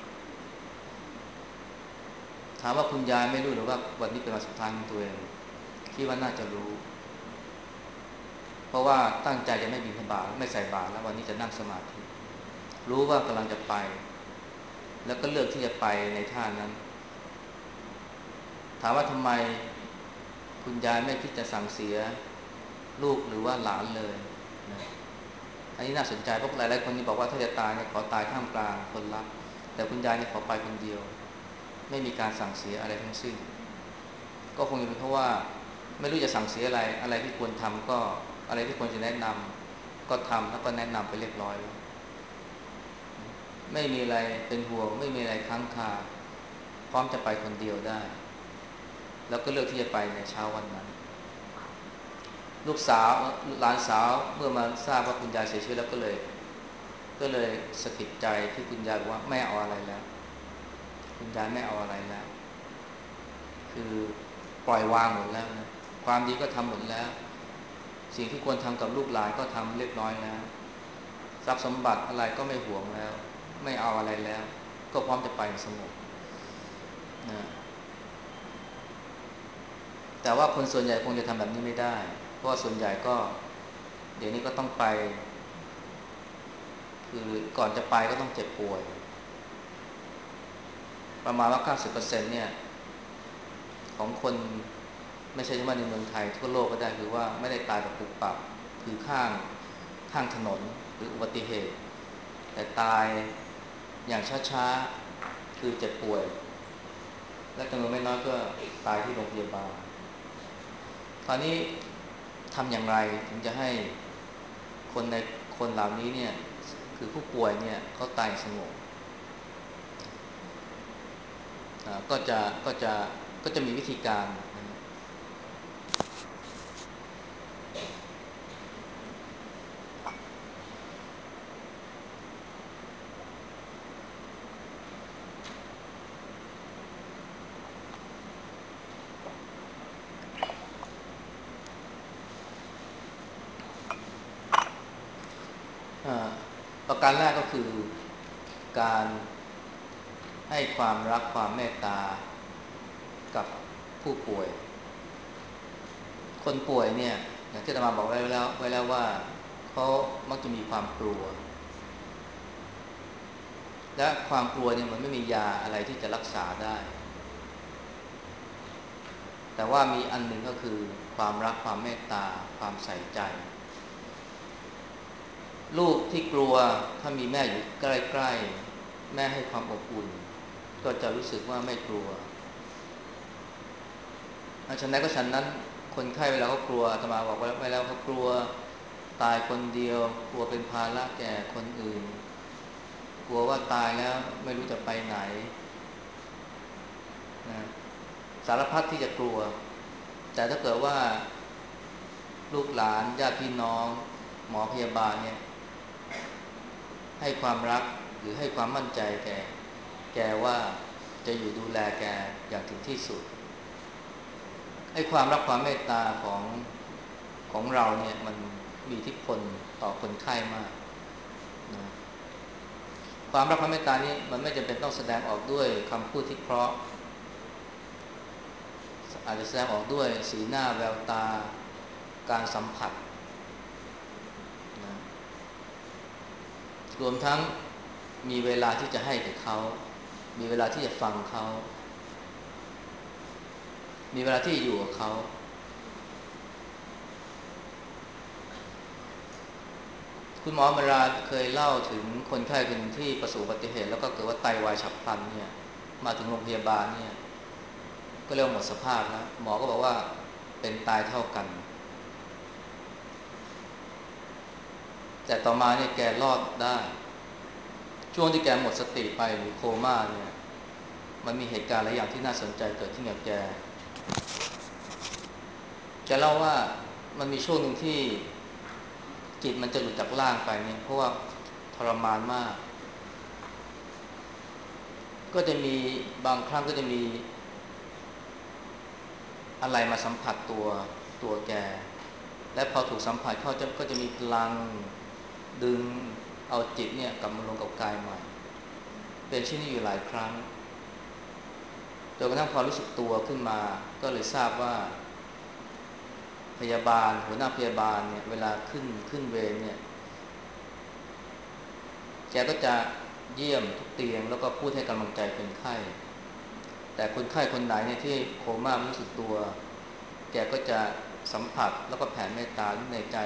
ถามว่าคุณยายไม่รู้หรือว่าวันนี้เป็นวันสุดท้ายของตัวเองคิดว่าน่าจะรู้เพราะว่าตั้งใจจะไม่บิณฑบาตไม่ใส่บาตรแล้ววันนี้จะนั่งสมาธิรู้ว่ากำลังจะไปแล้วก็เลือกที่จะไปในท่านั้นถามว่าทำไมคุณยายไม่คิดจะสั่งเสียลูกหรือว่าหลานเลยนะอันนี้น่าสนใจเพราะหลายๆคนนี่บอกว่าถ้าจะตายเนี่ยขอตายท่ามกลางคนรักแต่คุณยายเนี่ยขอไปคนเดียวไม่มีการสั่งเสียอะไรทั้งสิ้นก็คงจะเป็นเพราะว่าไม่รู้จะสั่งเสียอะไรที่ควรทำก็อะไรที่ควรจะแนะนำก็ทำแล้วก็แนะนำไปเรียบร้อยแล้วไม่มีอะไรเป็นห่วงไม่มีอะไรค้างคาพร้อมจะไปคนเดียวได้แล้วก็เลือกที่จะไปในเช้าวันนั้นลูกสาวหลานสาวเมื่อมาทราบว่าคุณยายเสียชีวิตแล้วก็เลยสะกิดใจที่คุณยายบอกว่าไม่เอาอะไรแล้วคุณยายไม่เอาอะไรแล้วคือปล่อยวางหมดแล้วนะความดีก็ทำหมดแล้วสิ่งที่ควรทำกับลูกหลานก็ทำเรียบร้อยแล้วทรัพย์สมบัติอะไรก็ไม่หวงแล้วไม่เอาอะไรแล้วก็พร้อมจะไปสงบนะแต่ว่าคนส่วนใหญ่คงจะทำแบบนี้ไม่ได้เพราะว่าส่วนใหญ่ก็เดี๋ยวนี้ก็ต้องไปคือก่อนจะไปก็ต้องเจ็บป่วยประมาณว่า 90% เนี่ยของคนไม่ใช่เฉพาะในเมืองไทยทั่วโลกก็ได้คือว่าไม่ได้ตายแบบปุบปับคือข้างถนนหรืออุบัติเหตุแต่ตายอย่างช้าๆคือเจ็บป่วยและจำนวนไม่น้อยก็ตายที่โรงพยาบาลคราวนี้ทำอย่างไรถึงจะให้คนในคนเหล่านี้เนี่ยคือผู้ป่วยเนี่ยเขาตายสงบก็จะก็จะก็จะมีวิธีการนะประการแรกก็คือการให้ความรักความเมตตากับผู้ป่วยคนป่วยเนี่ยอย่างที่อาตมาบอกไว้แล้วว่าเขามักจะมีความกลัวและความกลัวเนี่ยมันไม่มียาอะไรที่จะรักษาได้แต่ว่ามีอันหนึ่งก็คือความรักความเมตตาความใส่ใจลูกที่กลัวถ้ามีแม่อยู่ใกล้ๆแม่ให้ความอบอุ่นก็จะรู้สึกว่าไม่กลัวฉันนั้นก็ฉันนั้นคนไข้เวลาเขากลัวอาตมาบอกไว้แล้วเขากลัวตายคนเดียวกลัวเป็นภาระแก่คนอื่นกลัวว่าตายแล้วไม่รู้จะไปไหนนะสารพัดที่จะกลัวแต่ถ้าเกิดว่าลูกหลานญาติพี่น้องหมอพยาบาลเนี่ยให้ความรักหรือให้ความมั่นใจแกว่าจะอยู่ดูแลแกอย่างถึงที่สุดให้ความรักความเมตตาของเราเนี่ยมันมีอิทธิพลต่อคนไข้มากนะความรักความเมตตานี้มันไม่จำเป็นต้องแสดงออกด้วยคำพูดที่เพราะอาจจะแสดงออกด้วยสีหน้าแววตาการสัมผัสนะรวมทั้งมีเวลาที่จะให้กับเขามีเวลาที่จะฟังเขามีเวลาที่อยู่กับเขาคุณหมอมราเคยเล่าถึงคนไข้คนที่ประสบอุบัติเหตุแล้วก็เกิดว่าไตวายฉับพลันเนี่ยมาถึงโรงพยาบาลเนี่ยก็เรียกหมดสภาพแล้วหมอก็บอกว่าเป็นตายเท่ากันแต่ต่อมาเนี่ยแกรอดได้ช่วงที่แกหมดสติไปหรือโคม่าเนี่ยมันมีเหตุการณ์หลายอย่างที่น่าสนใจเกิดขึ้นกับแกเล่าว่ามันมีช่วงหนึ่งที่จิตมันจะหลุดจากร่างไปเนี่ยเพราะว่าทรมานมากก็จะมีบางครั้งก็จะมีอะไรมาสัมผัสตัวแกและพอถูกสัมผัสเขาก็จะมีพลังดึงเอาจิตเนี่ยกลับมาลงกับกายใหม่เป็นเช่นนี้อยู่หลายครั้งจนกระทั่งพอรู้สึกตัวขึ้นมาก็เลยทราบว่าพยาบาลหัวหน้าพยาบาลเนี่ยเวลาขึ้นเวรเนี่ยแกก็จะเยี่ยมทุกเตียงแล้วก็พูดให้กำลังใจคนไข้แต่คนไข้คนไหนเนี่ยที่โคม่าไม่รู้สึกตัวแกก็จะสัมผัสแล้วก็แผ่เมตตาในใจ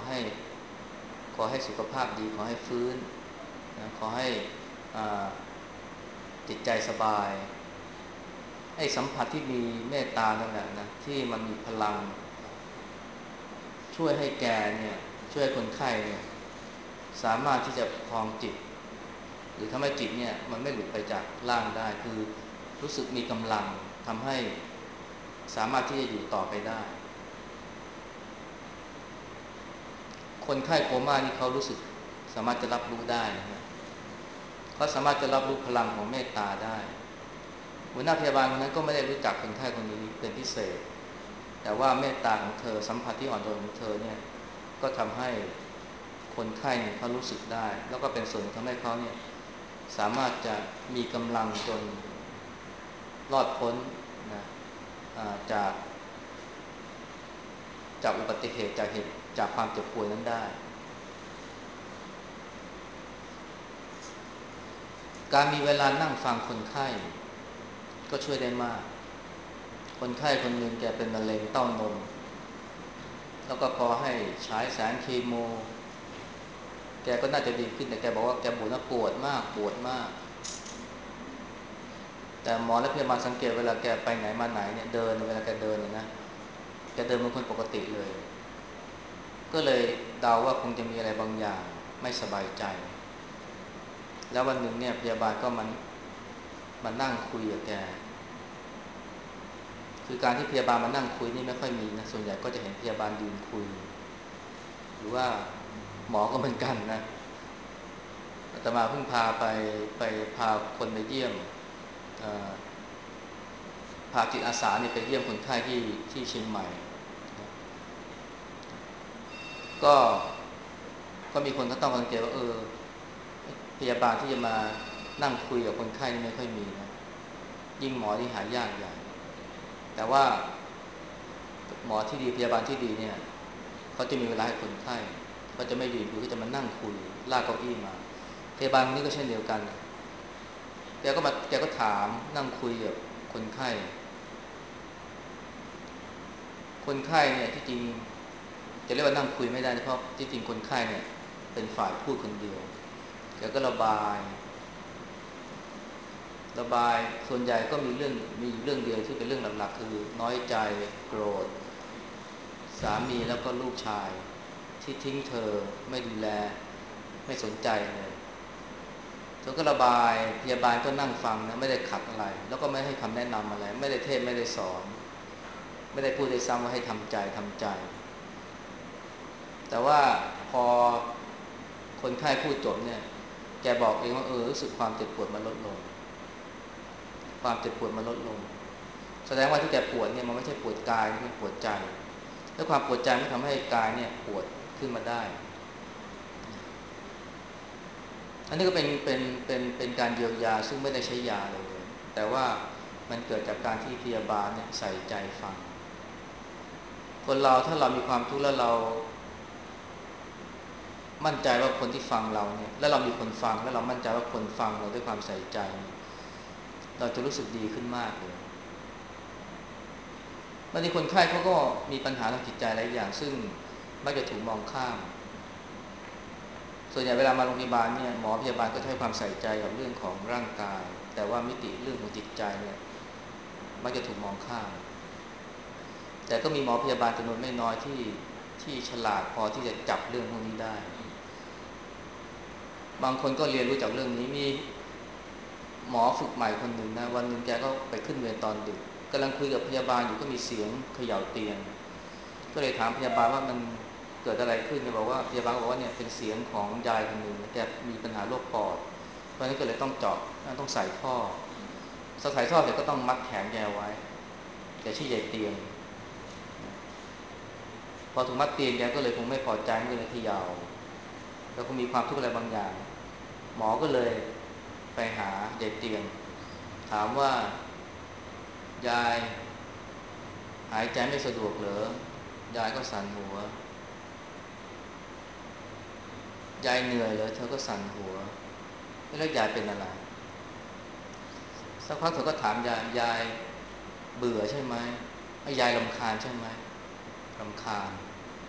ขอให้สุขภาพดีขอให้ฟื้นนะขอให้อ่าจิตใจสบายไอ้สัมผัสที่มีเมตตานั่นแหละนะที่มันมีพลังช่วยให้แกเนี่ยช่วยให้คนไข้เนี่ยสามารถที่จะครองจิตหรือทำให้จิตเนี่ยมันไม่หลุดไปจากร่างได้คือรู้สึกมีกำลังทำให้สามารถที่จะอยู่ต่อไปได้คนไข้โคม่านี่เขารู้สึกสามารถจะรับรู้ได้นะฮะเขาสามารถจะรับรู้พลังของเมตตาได้หัวหน้าพยาบาลคนนั้นก็ไม่ได้รู้จักคนไข้คนนี้เป็นพิเศษแต่ว่าเมตตาของเธอสัมผัสที่อ่อนโยนของเธอเนี่ยก็ทำให้คนไข้เนี่ยเขารู้สึกได้แล้วก็เป็นส่วนทำให้เขาเนี่ยสามารถจะมีกำลังจนรอดพ้นนะจากอุบัติเหตุจากความเจ็บป่วยนั้นได้การมีเวลานั่งฟังคนไข้ก็ช่วยได้มากคนไข้คนหนึ่งแกเป็นมะเร็งเต้านมแล้วก็พอให้ฉายแสงคีโมแกก็น่าจะดีขึ้นแต่แกบอกว่าแกปวดมากแต่หมอและพยาบาลสังเกตเวลาแกไปไหนมาไหนเนี่ยเดินเวลาแกเดินเนี่ยนะแกเดินเหมือนคนปกติเลยก็เลยเดาว่าคงจะมีอะไรบางอย่างไม่สบายใจแล้ววันหนึ่งเนี่ยพยาบาลก็มันนั่งคุยกับแกคือการที่พยาบาลมานั่งคุยนี่ไม่ค่อยมีนะส่วนใหญ่ก็จะเห็นพยาบาลยืนคุยหรือว่าหมอก็เหมือนกันนะอาตมาเพิ่งไปพาคนไปเยี่ยมพาจิตอาสาเนี่ยไปเยี่ยมคนไข้ที่เชียงใหม่ก็มีคนเขาต้องสังเกตว่าพยาบาลที่จะมานั่งคุยกับคนไข้นี่ไม่ค่อยมีนะยิ่งหมอที่หายากใหญ่แต่ว่าหมอที่ดีพยาบาลที่ดีเนี่ยเขาจะมีเวลาให้คนไข้เขาจะไม่ยืนคุยก็จะมานั่งคุยลากเก้าอี้มาพยาบาลคนนี้ก็เช่นเดียวกันแกก็ถามนั่งคุยกับคนไข้เนี่ยที่จริงจะเรียกว่านั่งคุยไม่ได้เพราะที่จริงคนไข้เนี่ยเป็นฝ่ายพูดคนเดียวแกก็ระบายส่วนใหญ่ก็มีเรื่องเดียวที่เป็นเรื่องหลักๆคือน้อยใจโกรธสามีแล้วก็ลูกชายที่ทิ้งเธอไม่ดูแลไม่สนใจเลยเธอก็ระบายพยาบาลก็นั่งฟังนะไม่ได้ขัดอะไรแล้วก็ไม่ให้คำแนะนำอะไรไม่ได้เทศไม่ได้สอนไม่ได้พูดได้ซ้ำว่าให้ทำใจแต่ว่าพอคนไข้พูดจบเนี่ยแกบอกเองว่ารู้สึกความเจ็บปวดมันลดลงแสดงว่าที่แกปวดเนี่ยมันไม่ใช่ปวดกายมันปวดใจและความปวดใจมันทำให้กายเนี่ยปวดขึ้นมาได้อันนี้ก็เป็นการเยียวยาซึ่งไม่ได้ใช้ยาเลยแต่ว่ามันเกิดจากการที่พยาบาลเนี่ยใส่ใจฟังคนเราถ้าเรามีความทุกข์แล้วเรามั่นใจว่าคนที่ฟังเราเนี่ยแล้วเรามีคนฟังแล้วเรามั่นใจว่าคนฟังเราด้วยความใส่ใจเราจะรู้สึกดีขึ้นมากเลยบางทีคนไข้เขาก็มีปัญหาทางจิตใจหลายอย่างซึ่งมักจะถูกมองข้ามส่วนใหญ่เวลามาโรงพยาบาลเนี่ยหมอพยาบาลก็ให้ความใส่ใจกับเรื่องของร่างกายแต่ว่ามิติเรื่องของจิตใจเนี่ยมักจะถูกมองข้ามแต่ก็มีหมอพยาบาลจำนวนไม่น้อยที่ฉลาดพอที่จะจับเรื่องพวกนี้ได้บางคนก็เรียนรู้จากเรื่องนี้มีหมอฝึกใหม่คนหนึ่งนะวันหนึ่งแกก็ไปขึ้นเวรตอนดึกกำลังคุยกับพยาบาลอยู่ก็มีเสียงเขย่าเตียงก็เลยถามพยาบาลว่ามันเกิดอะไรขึ้นเนี่ยบอกว่าพยาบาลบอกว่าเนี่ยเป็นเสียงของยายคนหนึ่งแกมีปัญหาโรคปอดเพราะฉะนั้นก็เลยต้องเจาะต้องใส่ท่อเสร็จก็ต้องมัดแขนแกไว้แกชื่อยายเตียงพอถูกมัดเตียงแกก็เลยคงไม่พอใจก็เลยเขย่าแล้วคงมีความทุกข์อะไรบางอย่างหมอก็เลยไปหายายเตียงถามว่ายายหายใจไม่สะดวกเหรอยายก็สั่นหัวยายเหนื่อยเหรอเธอก็สั่นหัวแล้วยายเป็นอะไรสักพักเธอก็ถามยายเบื่อใช่ไหมยายรำคาญใช่ไหมรำคาญ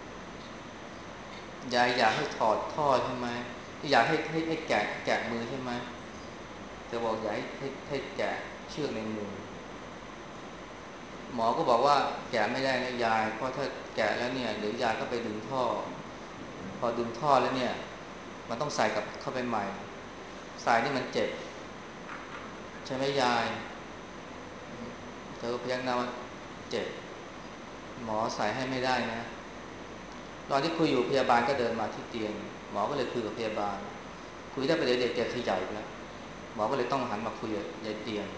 ยายอยากให้ถอดท่อใช่ไหมอยากให้แกะมือใช่ไหมเธอบอกอยากให้แกะเชือกในมือหมอก็บอกว่าแกะไม่ได้นะยายเพราะถ้าแกะแล้วเนี่ยเดี๋ยวยายก็ไปดึงท่อพอดึงท่อแล้วเนี่ยมันต้องใส่กับเข้าไปใหม่ใส่นี่มันเจ็บใช่ไหมยายเธอก็พยักหน้าว่าเจ็บหมอใส่ให้ไม่ได้นะตอนที่คุยอยู่พยาบาลก็เดินมาที่เตียงหมอก็เลยคุยกับพยาบาลคุยได้ไปเด็กๆแกขยับแล้วหมอก็เลยต้องหันมาคุยกับยายเตียง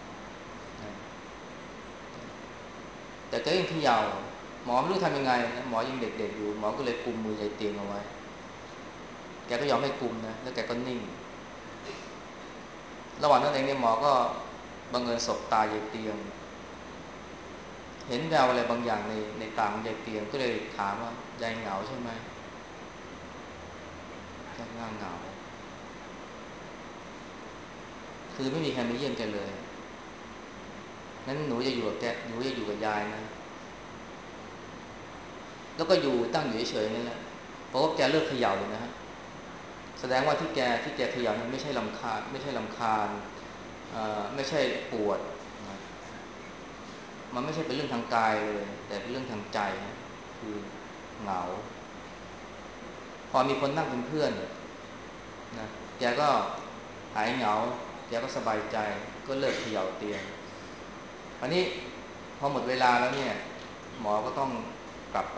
แต่แกยังเขย่าหมอไม่รู้ทำยังไงนะหมอยังเด็กๆอยู่หมอก็เลยกุมมือยายเตียงเอาไว้แกก็ยอมให้กุมนะแล้วแกก็นิ่งระหว่างนั้นเองเนี่ยหมอก็บังเอิญสบตายายเตียงเห็นแววอะไรบางอย่างในตาของยายเตียงก็เลยถามว่ายายเหงาใช่ไหมยายเหงาคือไม่มีใครมาเยี่ยมแกเลยงั้นหนูจะอยู่กับแกหนูจะอยู่กับยายนะแล้วก็อยู่ตั้งอยู่เฉยๆนั่นแหละเพราะว่าแกเลิกเขย่าเลยนะฮะแสดงว่าที่แกเขย่านั้นไม่ใช่ลำคาญไม่ใช่ลำคาญไม่ใช่ปวดนะมันไม่ใช่เป็นเรื่องทางกายเลยแต่เป็นเรื่องทางใจนะคือเหงาพอมีคนนั่งเป็นเพื่อนนะแกก็หายเหงาแกก็สบายใจก็เลิกเขย่าเตียงอันนี้พอหมดเวลาแล้วเนี่ยหมอก็ต้องกลับไป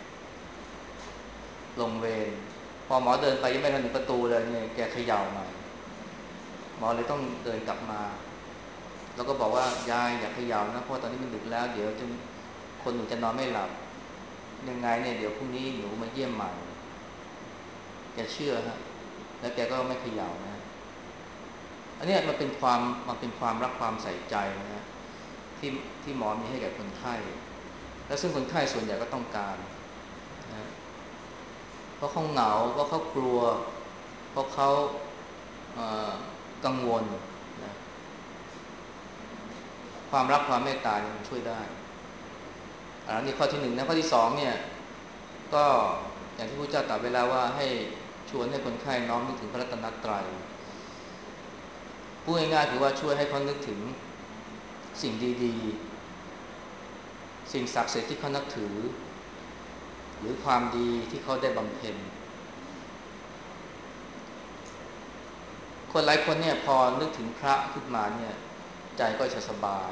ลงเวรพอหมอเดินไปยังไม่ทันถึงประตูเลยเนี่ยแกเขย่าใหม่หมอเลยต้องเดินกลับมาแล้วก็บอกว่ายายอย่าเขย่านะเพราะตอนนี้มันดึกแล้วเดี๋ยวคนหนูจะนอนไม่หลับยังไงเนี่ยเดี๋ยวพรุ่งนี้หนูมาเยี่ยมใหม่แกเชื่อฮะแล้วแกก็ไม่เขย่านะอันนี้มันเป็นความรักความใส่ใจนะที่ที่หมอมีให้แก่คนไข้และซึ่งคนไข้ส่วนใหญ่ก็ต้องการนะเพราะเขาเหงาเพราะเขากลัวเพราะเขาเอ่อกังวลนะความรักความเมตตาเนี่ยมันช่วยได้อันนี้ข้อที่หนึ่งนะข้อที่สองเนี่ยก็อย่างที่พระเจ้าตรัสไว้แล้วว่าให้ชวนให้คนไข้น้อมนึกถึงพระรัตนตรัยพูดง่ายๆคือว่าช่วยให้เขานึกถึงสิ่งดีๆสิ่งศักดิ์สิทธิ์ที่เขานับถือหรือความดีที่เขาได้บำเพ็ญคนหลายคนเนี่ยพอนึกถึงพระขึ้นมาเนี่ยใจก็จะสบาย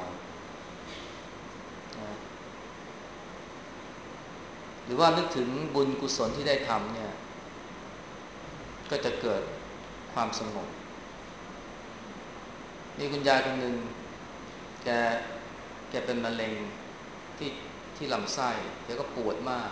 นะหรือว่านึกถึงบุญกุศลที่ได้ทำเนี่ยก็จะเกิดความสงบมีคุณยายคนหนึ่งแกแกเป็นมะเร็งที่ที่ลำไส้แกก็ปวดมาก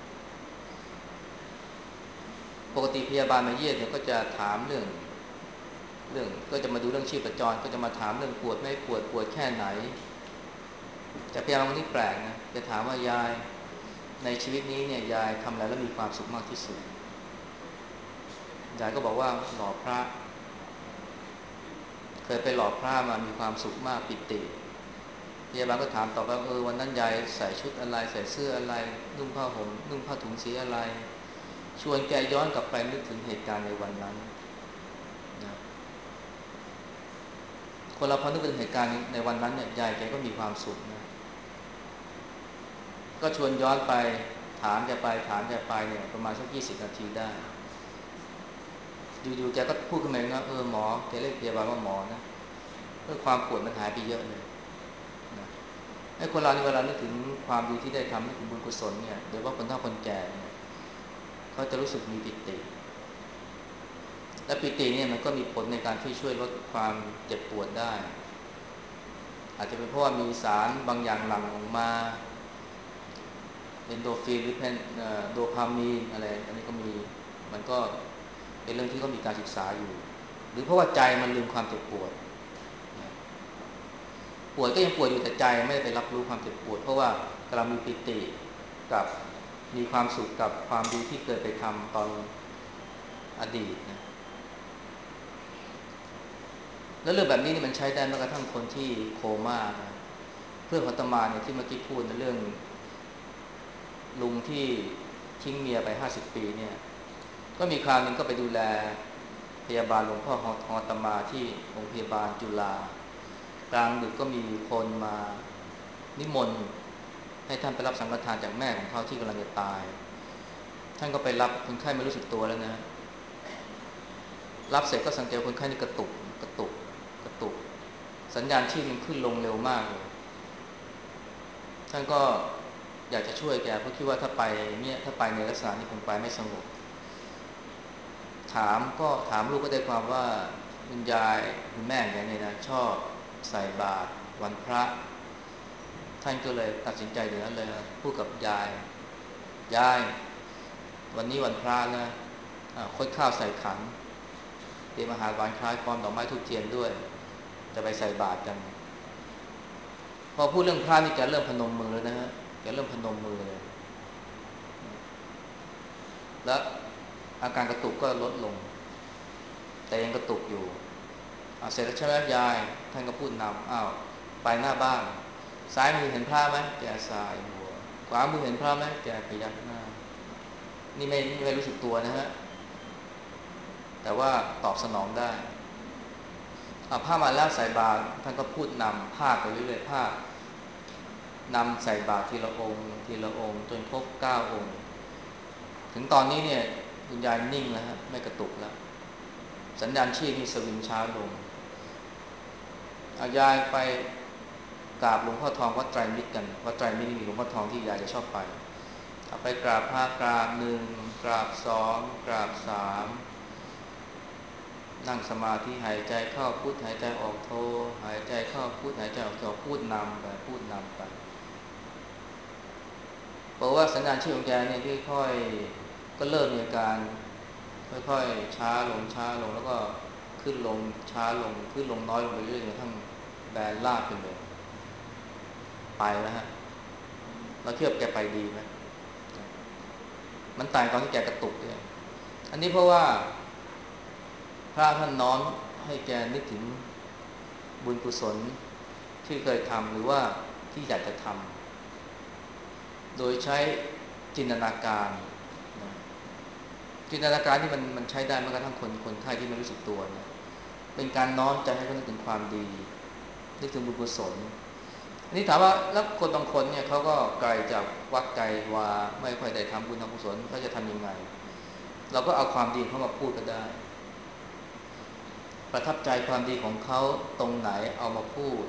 ปกติพยาบาลมาเยี่ยมเนี่ยก็จะถามเรื่องก็จะมาดูเรื่องชีพจรก็จะมาถามเรื่องปวดไม่ปวดแค่ไหนแต่พยาบาลคนนี้แปลกนะจะถามว่ายายในชีวิตนี้เนี่ยยายทำอะไรแล้วมีความสุขมากที่สุดยายก็บอกว่าหล่อพระเคยไปหล่อพระมามีความสุขมากปิติพยาบาลก็ถามต่อว่าวันนั้นยายใส่ชุดอะไรใส่เสื้ออะไรนุ่งผ้าห่มนุ่งผ้าถุงสีอะไรชวนแกย้อนกลับไปนึกถึงเหตุการณ์ในวันนั้นนะคนเราพอนึกถึงเหตุการณ์ในวันนั้นเนี่ยยายแกก็มีความสุขนะก็ชวนย้อนไปถามแกไปเนี่ยประมาณสัก20 นาทีได้อยู่ๆแกก็พูดขึ้นมาว่าหมอแกเรียกพยาบาลว่าหมอนะความปวดมันหายไปเยอะเลยนะไอ้คนเราเวลานึกถึงความดีที่ได้ทำนึกถึงบุญกุศลเนี่ยโดยว่าคนเฒ่าคนแก่เนี่ยเขาจะรู้สึกมีปิติและปิติเนี่ยมันก็มีผลในการที่ช่วยลดความเจ็บปวดได้อาจจะเป็นเพราะว่ามีสารบางอย่างหลั่งออกมาเอนโดรฟินหรือโดพามีนอะไรอันนี้ก็มีมันก็เป็นเรื่องที่ก็มีการศึกษาอยู่หรือเพราะว่าใจมันลืมความเจ็บปวดปวดก็ยังปวดอยู่แต่ใจไม่ได้ไปรับรู้ความเจ็บปวดเพราะว่ากำลังมีปิติกับมีความสุขกับความดีที่เคยไปทำตอนอดีตนะแล้วเรื่องแบบนี้นี่มันใช้ได้แม้กระทั่งคนที่โคม่านะเพื่อนของอาตมาเนี่ยที่เมื่อกี้พูดในเรื่องลุงที่ทิ้งเมียไป50 ปีเนี่ยก็มีคราวหนึงก็ไปดูแลพยาบาลหลวงพ่อของอาตมาที่โรงพยาบาลจุฬากลางดึกก็มีคนมานิมนต์ให้ท่านไปรับสังฆทานจากแม่ของเขาที่กำลังจะตายท่านก็ไปรับคนไข้ไม่รู้สึกตัวแล้วนะรับเสร็จก็สังเกตคนไข้นี่กระตุกสัญญาณชีพมันขึ้นลงเร็วมากเลยท่านก็อยากจะช่วยแกเพราะคิดว่าถ้าไปในลักษณะนี้คงไปไม่สงบถามลูกก็ได้ความว่าคุณยายคุณแม่แกเนี่ยนะชอบใส่บาตรวันพระท่านก็เลยตัดสินใจเดี๋ยวนั้นเลยนะพูดกับยายวันนี้วันพระนะคดข้าวใส่ขันเตรียมอาหารหวานคล้ายพร้อมดอกไม้ทูบเทียนด้วยจะไปใส่บาตรกันพอพูดเรื่องพระนี่แกเริ่มพนมมือแล้วนะฮะแกเริ่มพนมมือเลยแล้วอาการกระตุกก็ลดลงแต่ยังกระตุกอยู่เสร็จแล้วใช่ไหมยายท่านก็พูดนำไปหน้าบ้านซ้ายมือเห็นพระไหมแกสายหัวขวามือเห็นพระไหมแกพยักหน้านี่ไม่รู้สึกตัวนะฮะแต่ว่าตอบสนองได้ผ้ามาแล้วใส่บาตรท่านก็พูดนำผ้าไปเรื่อยๆผ้านำใส่บาตรทีละองค์ทีละองค์จนครบ9 องค์ถึงตอนนี้เนี่ยคุณยายนิ่งแล้วฮะไม่กระตุกแล้วสัญญาณชีพนี่สวิงช้าลงยายไปกราบหลวงพ่อทองวัดไตรมิตรกันวัดไตรมิตรมีหลวงพ่อทองที่ยายจะชอบไปกราบพระกราบ1กราบ2กราบ3นั่งสมาธิหายใจเข้าพุทหายใจออกโทหายใจเข้าพุทหายใจออกโทพูดนำไปเพราะว่าสัญญาณชีพของแกเนี่ยที่ค่อยก็เริ่มมีอาการค่อยๆช้าลงแล้วก็ขึ้นลงช้าลงขึ้นลงน้อยลงไปเรื่อยๆจนกระทั่งแบนราบไปเลยไปแล้วฮะเราเทียบแกไปดีไหมมันต่างตอนที่แกกระตุกเนี่ยอันนี้เพราะว่าพระท่านน้อมให้แกนึกถึงบุญกุศลที่เคยทำหรือว่าที่อยากจะทำโดยใช้จินตนาการที่มันใช้ได้แม้กระทั่งคนไข้ที่ไม่รู้สึกตัวเนี่ยเป็นการน้อมใจให้เขานึกถึงความดีนึกถึงบุญกุศลอันนี้ถามว่าแล้วคนบางคนเนี่ยเขาก็ไกลจากวัดไกลว่าไม่ค่อยได้ทำบุญทำกุศลเขาจะทำยังไงเราก็เอาความดีเข้ามาพูดก็ได้ประทับใจความดีของเขาตรงไหนเอามาพูด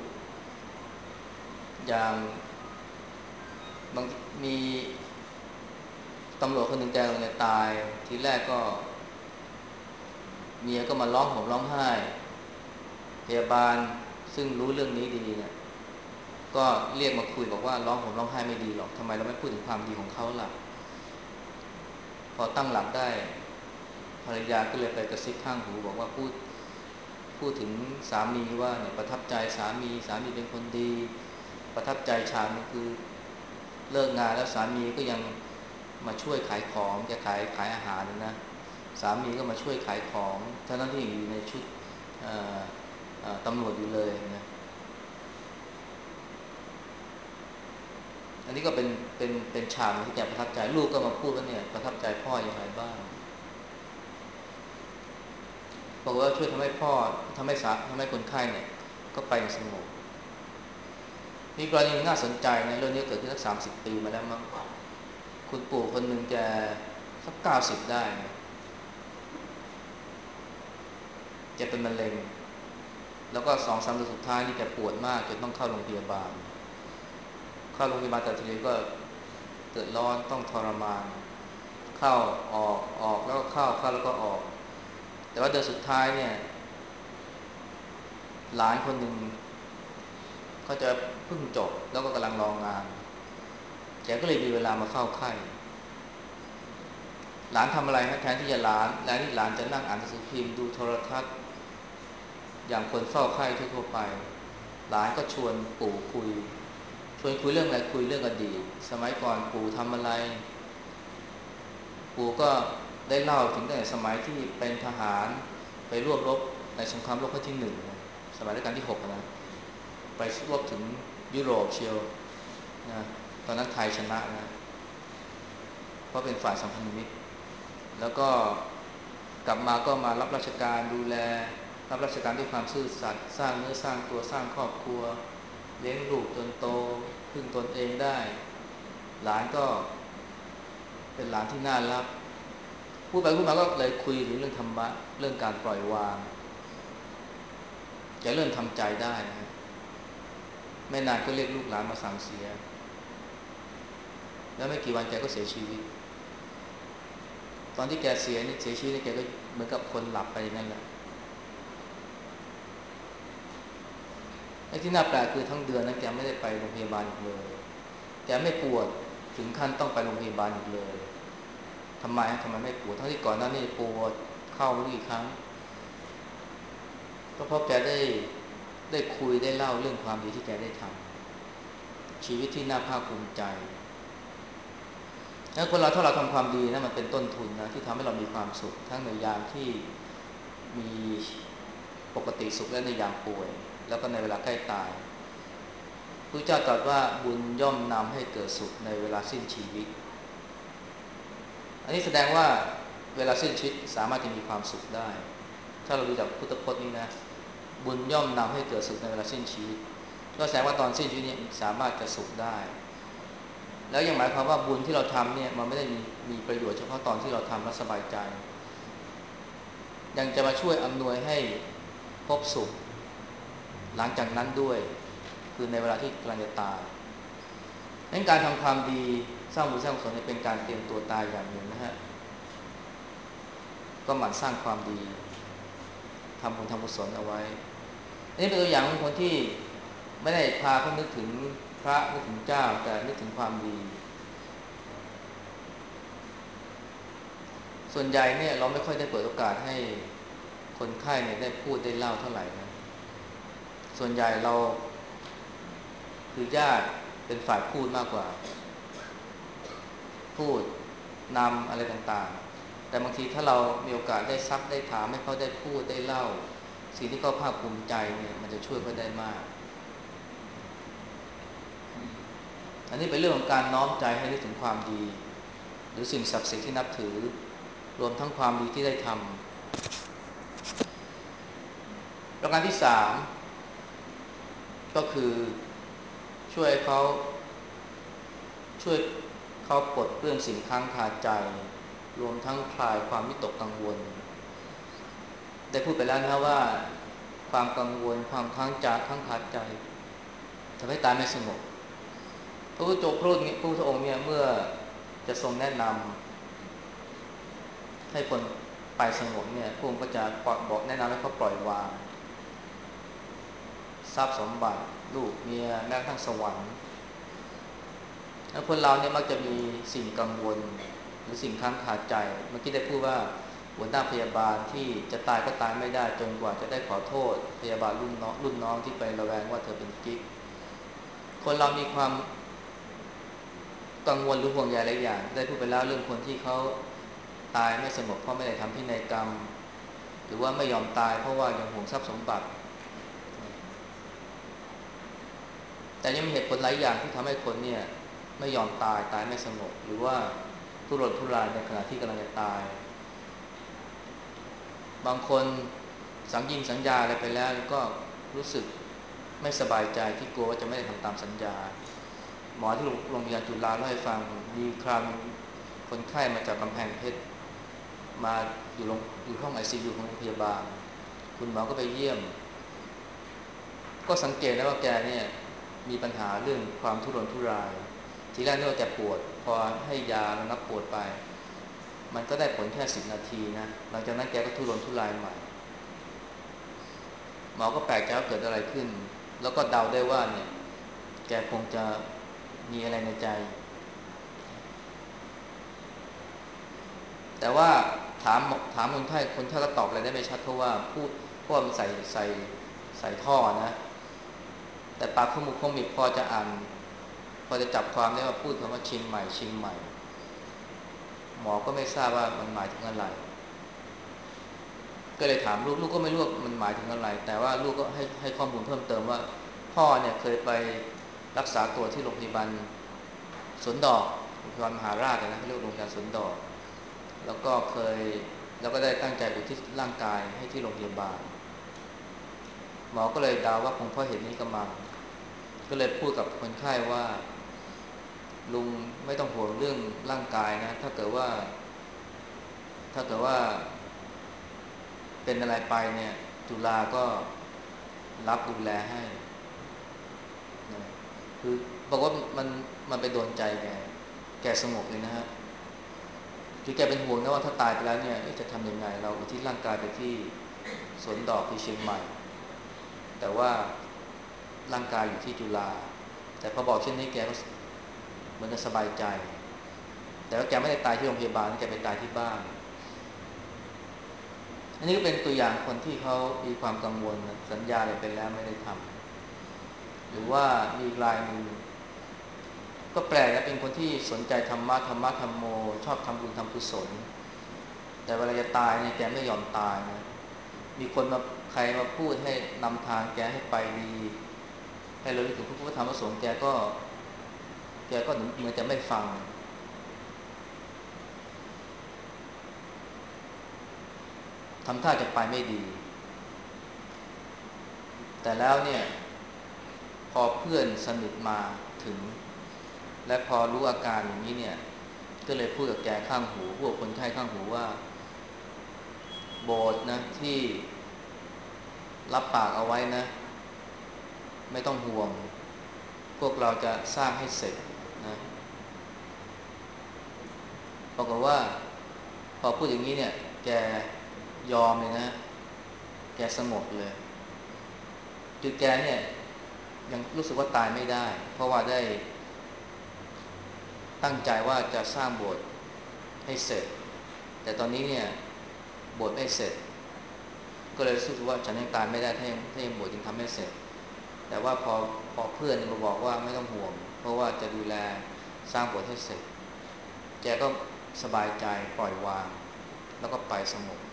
อย่างบางมีตำรวจคนหนึ่งแกเนี่ยตายทีแรกก็เมียก็มาร้องห่มร้องไห้พยาบาลซึ่งรู้เรื่องนี้ดีเนี่ยก็เรียกมาคุยบอกว่าร้องห่มร้องไห้ไม่ดีหรอกทำไมเราไม่พูดถึงความดีของเขาล่ะพอตั้งหลักได้ภรรยาก็เลยไปกระซิบข้างหูบอกว่าพูดถึงสามีว่าเนี่ยประทับใจสามีเป็นคนดีประทับใจฉากนึงคือเลิกงานแล้วสามีก็ยังมาช่วยขายของจะขายอาหารนะสามีก็มาช่วยขายของทั้งที่อยู่ในชุดตำรวจอยู่เลยนะอันนี้ก็เป็นฉากที่แกประทับใจลูกก็มาพูดว่าเนี่ยประทับใจพ่ออย่างไรบ้างบอกว่าช่วยทำให้พ่อทำให้คนไข้เนี่ยก็ไปสงบมีกรณีน่าสนใจนะเรื่องนี้เกิดขึ้นสัก30 ปีมาแล้วมั้งคุณปู่คนหนึ่งแกสัก90ได้นะแกเป็นมะเร็งแล้วก็2-3 เดือนสุดท้ายนี่แกปวดมากจนต้องเข้าโรงพยาบาลแต่ทีนี้ก็เดือดร้อนต้องทรมานเข้าออกแล้วก็เข้าแล้วก็ออกแต่ว่าเดือนสุดท้ายเนี่ยหลานคนหนึ่งเขาจะเพิ่งจบแล้วก็กำลังรองานแกก็เลยมีเวลามาเข้าไข้หลานทำอะไรแทนที่จะหลานจะนั่งอ่านหนังสือพิมพ์ดูโทรทัศน์อย่างคนเฝ้าไข้ทั่วไปหลานก็ชวนปู่คุยเรื่องอะไรคุยเรื่องอดีตสมัยก่อนปู่ทำอะไรปู่ก็ได้เล่าถึงตั้งแต่สมัยที่เป็นทหารไปร่วมรบในสงครามโลกครั้งที่1สมัยรัชกาลที่6นะไปรบถึงยุโรปเชียวนะตอนนั้นไทยชนะนะเพราะเป็นฝ่ายสัมพันธมิตรแล้วก็กลับมาก็มารับราชการดูแลรับราชการด้วยความซื่อสัตย์สร้างเนื้อสร้างตัวสร้างครอบครัวเลี้ยงลูกจนโตพึ่งตนเองได้หลานก็เป็นหลานที่น่ารักพูดไปพูดมาก็เลยคุยถึงเรื่องธรรมะเรื่องการปล่อยวางแกเริ่มทำใจได้นะไม่นานก็เรียกลูกหลานมาสั่งเสียแล้วไม่กี่วันแกก็เสียชีวิตตอนที่แกเสียชีวิตแกก็เหมือนกับคนหลับไปนั่นแหละไอ้ที่น่าแปลกคือทั้งเดือนนั้นแกไม่ได้ไปโรงพยาบาลอีกเลยแกไม่ปวดถึงขั้นต้องไปโรงพยาบาลอีกเลยทำไมไม่ปวดทั้งที่ก่อนหน้านี้ปวดเข้าไม่รู้กี่ครั้งก็เพราะแกได้ได้คุยได้เล่าเรื่องความดีที่แกได้ทำชีวิตที่น่าภาคภูมิใจแล้วคนเราถ้าเราทำความดีนะมันเป็นต้นทุนนะที่ทำให้เรามีความสุขทั้งในยามที่มีปกติสุขและในยามป่วยแล้วก็ในเวลาใกล้ตายพระเจ้าตรัสว่าบุญย่อมนำให้เกิดสุขในเวลาสิ้นชีวิตอันนี้แสดงว่าเวลาสิ้นชีวิตสามารถจะมีความสุขได้ถ้าเราดูจากพุทธพจน์นี้นะบุญย่อมนำให้เกิดสุขในเวลาสิ้นชีวิตก็แสดงว่าตอนสิ้นชีวิตนี้สามารถจะสุขได้แล้วยังหมายความว่าบุญที่เราทำเนี่ยมันไม่ได้มีประโยชน์เฉพาะตอนที่เราทำแล้วสบายใจยังจะมาช่วยอำนวยให้พบสุขหลังจากนั้นด้วยคือในเวลาที่กำลังจะตายดังนั้นการทำความดีสร้างบุญสร้างกุศลเป็นการเตรียมตัวตายอย่างหนึ่งนะฮะก็หมั่นสร้างความดีทำบุญทำกุศลเอาไว้นี่เป็นตัวอย่างของคนที่ไม่ได้พาเขานึกถึงพระนึกถึงเจ้าแต่นึกถึงความดีส่วนใหญ่เนี่ยเราไม่ค่อยได้เปิดโอกาสให้คนไข้เนี่ยได้พูดได้เล่าเท่าไหร่นะส่วนใหญ่เราคือญาติเป็นฝ่ายพูดมากกว่าพูดนำอะไรต่างๆแต่บางทีถ้าเรามีโอกาสได้ซักได้ถามให้เขาได้พูดได้เล่าสิ่งที่เขาภาคภูมิใจเนี่ยมันจะช่วยเขาได้มากอันนี้เป็นเรื่องของการน้อมใจให้นึกถึงความดีหรือสิ่งศักดิ์สิทธิ์ที่นับถือรวมทั้งความดีที่ได้ทำประการที่สามก็คือช่วยเขาช่วยเขาปลดเปลื้องสิ่งค้างคาใจรวมทั้งคลายความวิตกกังวลได้พูดไปแล้วนะว่าความกังวลความค้างคาใจทำให้ตายไม่สงบพระพุทธเจ้าพระพุทธองค์เนี่ยเมื่อจะทรงแนะนำให้คนไปสงบเนี่ยพระองค์ก็จะบอกแนะนำให้เขาปล่อยวางทรัพย์สมบัติลูกเมียแม้กระทั่งสวรรค์แล้วคนเราเนี่ยมักจะมีสิ่งกังวลหรือสิ่งค้างคาใจเมื่อกี้ได้พูดว่าหัวหน้าพยาบาลที่จะตายก็ตายไม่ได้จนกว่าจะได้ขอโทษพยาบาลรุ่นน้องที่ไประแวงว่าเธอเป็นกิ๊กคนเรามีความกังวลหรือห่วงใยหลายอย่างได้พูดไปแล้วเรื่องคนที่เขาตายไม่สงบเพราะไม่ได้ทำพินัยกรรมหรือว่าไม่ยอมตายเพราะว่ายังห่วงทรัพย์สมบัติแต่ยังมีเหตุผลหลายอย่างที่ทำให้คนเนี่ยไม่ยอมตายไม่สงบหรือว่าทุรนทุรายในขณะที่กำลังจะตายบางคนสัญญาอะไรไปแล้วก็รู้สึกไม่สบายใจที่กลัวว่าจะไม่ได้ทำตามสัญญาหมอที่โรงพยาบาลจุฬาเล่าให้ฟังมีคราวคนไข้มาจากกำแพงเพชรมาอยู่ห้อง ICU ของโรงพยาบาลคุณหมอก็ไปเยี่ยมก็สังเกตได้ว่าแกเนี่ยมีปัญหาเรื่องความทุรนทุรายทีแรกนึกว่าแกปวดพอให้ยาระงับปวดไปมันก็ได้ผลแค่10 นาทีนะหลังจากนั้นแกก็ทุรนทุรายใหม่หมอก็แปลกใจว่าเกิดอะไรขึ้นแล้วก็เดาได้ว่าเนี่ยแกคงจะมีอะไรในใจแต่ว่าถามคนไข้ก็ตอบอะไรได้ไม่ชัดเพราะว่ามันใส่ท่อนะแต่ปากขมุกขมิบพอจะอ่านพอจะจับความได้ว่าพูดคำว่าเชียงใหม่หมอก็ไม่ทราบว่ามันหมายถึงอะไรก็เลยถามลูกก็ไม่รู้ว่ามันหมายถึงอะไรแต่ว่าลูกก็ให้ข้อมูลเพิ่มเติมว่าพ่อเนี่ยเคยไปรักษาตัวที่โรงพยาบาลสวนดอกโรงพยาบาลมหาราชนะเขาเรียกโรงพยาบาลสวนดอกแล้วก็ได้ตั้งใจอุทิศร่างกายให้ที่โรงพยาบาลหมอก็เลยเดาว่าคงเพราะเหตุนี้กำลังก็เลยพูดกับคนไข้ว่าลุงไม่ต้องห่วงเรื่องร่างกายนะถ้าเกิดว่าเป็นอะไรไปเนี่ยจุฬาก็รับดูแลให้นะคือบอกว่ามันไปโดนใจแกสงบเลยนะฮะคือแกเป็นห่วงนะว่าถ้าตายไปแล้วเนี่ยจะทำยังไงเราอุทิศร่างกายไปที่สวนดอกที่เชียงใหม่แต่ว่าร่างกายอยู่ที่จุฬาแต่พอบอกเช่นนี้แกก็เหมือนกับสบายใจแต่ว่าแกไม่ได้ตายที่โรงพยาบาลแกไปตายที่บ้านอันนี้ก็เป็นตัวอย่างคนที่เขามีความกังวลนะสัญญาอะไรไปแล้วไม่ได้ทำหรือว่ามีรายหนึ่งก็แปลกนะเป็นคนที่สนใจธรรมะธรรมโมชอบทำบุญทำกุศลแต่เวลาจะตายเนี่ยแกไม่ยอมตายนะมีคนมาใครมาพูดให้นำทางแกให้ไปดีให้เราถึงพระพุทธธรรมประสงค์แกก็เหมือนจะไม่ฟังทำท่าจะไปไม่ดีแต่แล้วเนี่ยพอเพื่อนสนิทมาถึงและพอรู้อาการอย่างนี้เนี่ยก็เลยพูดกับแกข้างหูพวกคนไข้ข้างหูว่าโบสถ์นะที่รับปากเอาไว้นะไม่ต้องห่วงพวกเราจะสร้างให้เสร็จนะบอกว่าพอพูดอย่างนี้เนี่ยแกยอมเลยนะแกสงบเลยคือแกเนี่ยยังรู้สึกว่าตายไม่ได้เพราะว่าได้ตั้งใจว่าจะสร้างโบสถ์ให้เสร็จแต่ตอนนี้เนี่ยโบสถ์ไม่เสร็จก็เลยรู้สึกว่าฉันยังตายไม่ได้ถ้ายังโบสถ์ยังทำไม่เสร็จแต่ว่าพอเพื่อนมาบอกว่าไม่ต้องห่วงเพราะว่าจะดูแลสร้างโบสถ์ให้เสร็จแกก็สบายใจปล่อยวางแล้วก็ไปสงบ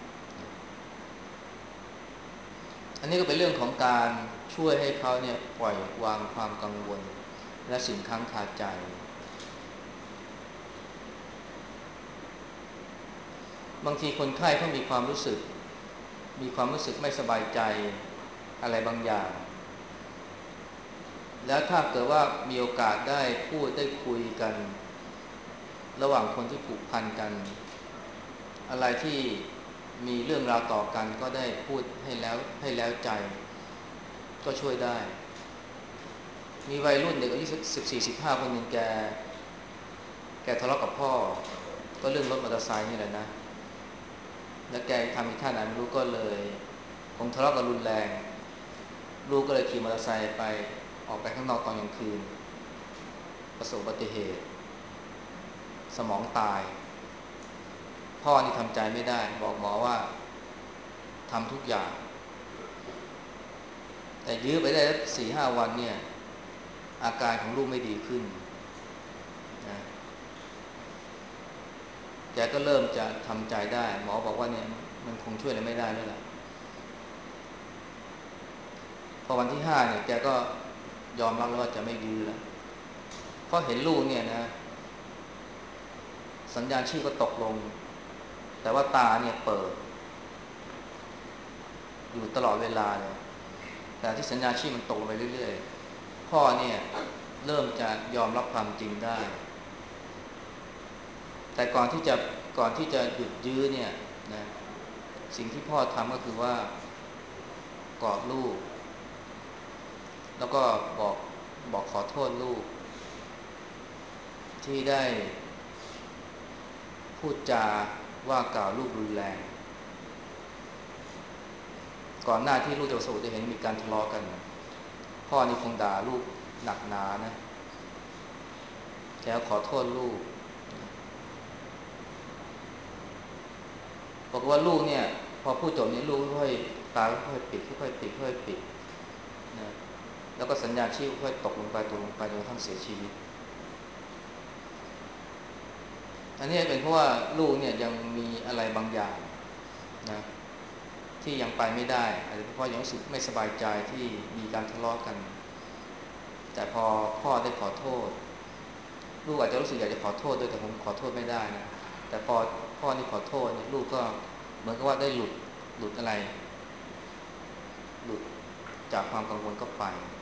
อันนี้ก็เป็นเรื่องของการช่วยให้เขาเนี่ยปล่อยวางความกังวลและสิ่งค้างคาใจบางทีคนไข้เขามีความรู้สึกไม่สบายใจอะไรบางอย่างแล้วถ้าเกิดว่ามีโอกาสได้พูดได้คุยกันระหว่างคนที่ผูกพันกันอะไรที่มีเรื่องราวต่อกันก็ได้พูดให้แล้วใจก็ช่วยได้มีวัยรุ่นเด็กอายุ14-15คนหนึ่งแกทะเลาะกับพ่อก็เรื่องรถมอเตอร์ไซค์นี่แหละนะแล้วแกทำอีกท่าไหนไม่รู้ก็เลยคงทะเลาะกันรุนแรงลูกก็เลยขี่มอเตอร์ไซค์ไปออกไปข้างนอกตอนกลางคืนประสบอุบัติเหตุสมองตายพ่อนี่ทำใจไม่ได้บอกหมอว่าทำทุกอย่างแต่ยื้อไปได้4-5 วันเนี่ยอาการของลูกไม่ดีขึ้นนะแกก็เริ่มจะทำใจได้หมอบอกว่าเนี่ยมันคงช่วยอะไรไม่ได้แล้วล่ะพอวันที่5เนี่ยแกก็ยอมรับแล้วว่าจะไม่ยื้อแล้วเพราะเห็นลูกเนี่ยนะสัญญาณชีพก็ตกลงแต่ว่าตาเนี่ยเปิดอยู่ตลอดเวลาเลยแต่ที่สัญญาณชีพมันตกลงไปเรื่อยๆพ่อเนี่ยเริ่มจะยอมรับความจริงได้แต่ก่อนที่จะหยุดยื้อเนี่ยนะสิ่งที่พ่อทำก็คือว่ากอดลูกแล้วก็บอกบอกขอโทษลูกที่ได้พูดจาว่ากล่าวลูกรุนแรงก่อนหน้าที่ลูกจะประสบอุบัติเหตุมีการทะเลาะกันพ่อนี่คงด่าลูกหนักหนานะแกขอโทษลูกบอกว่าลูกเนี่ยพอพูดจบนี้ลูกค่อยตาค่อยปิดค่อยปิดค่อยปิดนะแล้วก็สัญญาณชีพค่อยตกลงไปจนกระทั่งเสียชีวิตอันนี้เป็นเพราะว่าลูกเนี่ยยังมีอะไรบางอย่างนะที่ยังไปไม่ได้อาจจะเพราะยังรู้สึกไม่สบายใจที่มีการทะเลาะกันแต่พอพ่อได้ขอโทษลูกอาจจะรู้สึกอยากจะขอโทษด้วยแต่ผมขอโทษไม่ได้นะแต่พอพ่อนี่ขอโทษเนี่ยลูกก็เหมือนกับว่าได้หลุดอะไรหลุดจากความกังวลก็ไป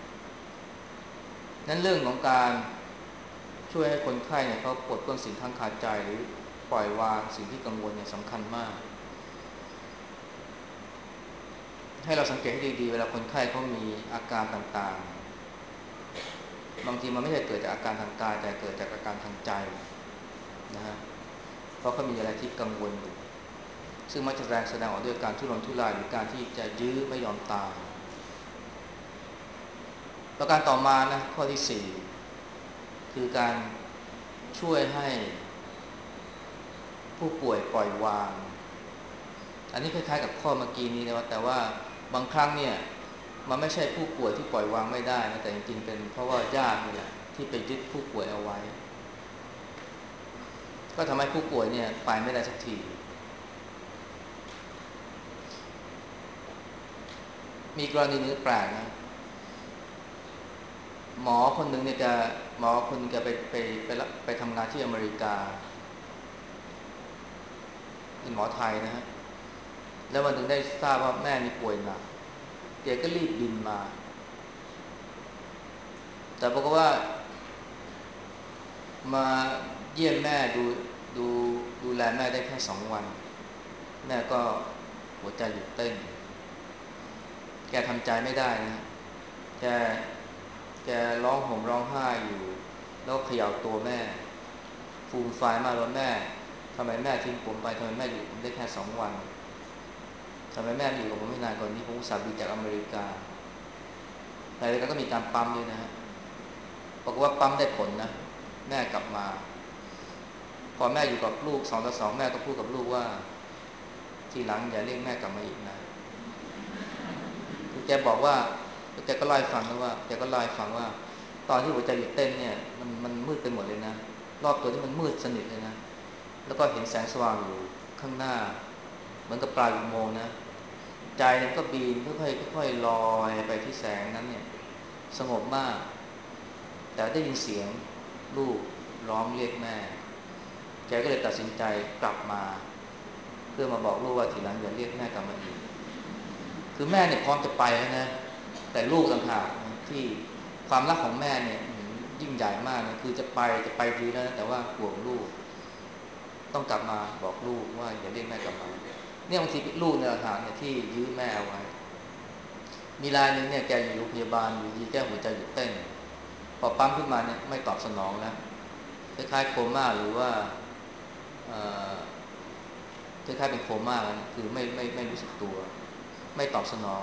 นั้นเรื่องของการช่วยให้คนไข้เนี่ยเขาปลดเปลื้องสิ่งข้างคาใจหรือปล่อยวางสิ่งที่กังวลเนี่ยสำคัญมากให้เราสังเกตให้ดีๆเวลาคนไข้เขามีอาการต่างๆบางทีมันไม่ใช่เกิดจากอาการทางกายแต่เกิดจากอาการทางใจนะฮะเพราะเขามีอะไรที่กังวลอยู่ซึ่งมักจะแสดงออกด้วยการทุรนทุรายหรือการที่จะยื้อไม่ยอมตายประการต่อมานะข้อที่4คือการช่วยให้ผู้ป่วยปล่อยวางอันนี้คล้ายๆกับข้อเมื่อกี้นี้นะแต่ว่าบางครั้งเนี่ยมันไม่ใช่ผู้ป่วยที่ปล่อยวางไม่ได้นะแต่จริงๆเป็นเพราะว่าญาตินี่แหละที่ไปยึดผู้ป่วยเอาไว้ก็ทำให้ผู้ป่วยเนี่ยไปไม่ได้สักทีมีกรณีนึงแปลกนะหมอคนหนึ่งเนี่ยจะหมอคนนึงจะไปทำงานที่อเมริกาเป็นหมอไทยนะฮะแล้ววันหนึ่งได้ทราบว่าแม่มีป่วยหนักแกก็รีบบินมาแต่บอกว่ามาเยี่ยมแม่ดูดูแลแม่ได้แค่2 วันแม่ก็หัวใจหยุดเต้นแกทำใจไม่ได้นะแกแกร้องห่มร้องไห้อยู่แล้วเขย่าตัวแม่ฟูมฟายมากว่าแม่ทำไมแม่ทิ้งผมไปทำไมแม่อยู่ผมได้แค่2 วันทำไมแม่อยู่กับผมไม่นานกว่านี้ผมอุตส่าห์บินจากอเมริกาในรายการก็มีการปั๊มด้วยนะฮะบอกว่าปั๊มได้ผลนะแม่กลับมาพอแม่อยู่กับลูก2 ต่อ 2แม่ก็พูดกับลูกว่าทีหลังอย่าเรียกแม่กลับมาอีกนะคือแกบอกว่าแกก็เล่าให้ฟังนะว่าแกก็เล่าให้ฟังว่าตอนที่หัวใจหยุดเต้นเนี่ยมันมืดไปหมดเลยนะรอบตัวที่มันมืดสนิทเลยนะแล้วก็เห็นแสงสว่างอยู่ข้างหน้าเหมือนกับปลายอุโมงค์นะใจมันก็บินค่อยๆลอยไปที่แสงนั้นเนี่ยสงบมากแต่ได้ยินเสียงลูกร้องเรียกแม่แกก็เลยตัดสินใจกลับมาเพื่อมาบอกลูกว่าทีหลังอย่าเรียกแม่กลับมาอีกคือแม่เนี่ยพร้อมจะไปแล้วนะแต่ลูกต่างหากที่ความรักของแม่เนี่ยยิ่งใหญ่มากนะคือจะไปดีแล้วนะแต่ว่าห่วงลูกต้องกลับมาบอกลูกว่าอย่าเรียกแม่กลับมาเนี่ยบางทีลูกเนี่ยต่างหากเนี่ยที่ยื้อแม่เอาไว้มีรายหนึ่งเนี่ยแกอยู่โรงพยาบาลอยู่ดีแกหัวใจหยุดเต้นพอปั๊มขึ้นมาเนี่ยไม่ตอบสนองแล้วคล้ายๆโคม่าหรือว่าเอ่อคล้ายๆเป็นโคม่าแล้วคือไม่รู้สึกตัวไม่ตอบสนอง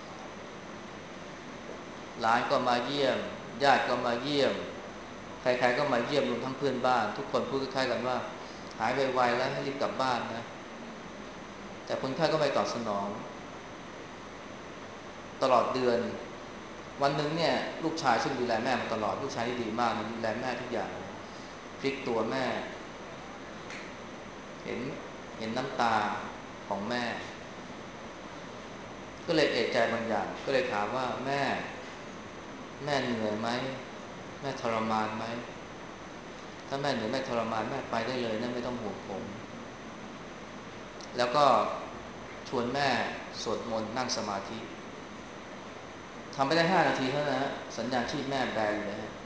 หลานก็มาเยี่ยมญาติก็มาเยี่ยมใครๆก็มาเยี่ยมรวมทั้งเพื่อนบ้านทุกคนพูดคล้ายๆกันว่าหายไวๆแล้วให้รีบกลับบ้านนะแต่คนไข้ก็ไม่ตอบสนองตลอดเดือนวันหนึ่งเนี่ยลูกชายซึ่งดูแลแม่มาตลอดลูกชายที่ดีมากนะดูแลแม่ทุกอย่างพลิกตัวแม่เห็นเห็นน้ำตาของแม่ก็เลยเอะใจบางอย่างก็เลยถามว่าแม่เหนื่อยไหมแม่ทรมานไหมถ้าแม่เหนื่อยแม่ทรมานแม่ไปได้เลยนะไม่ต้องห่วงผมแล้วก็ชวนแม่สวดมนต์นั่งสมาธิทำไปได้5 นาทีเท่านั้นนะสัญญาณชีพแม่แบนเลยฮะ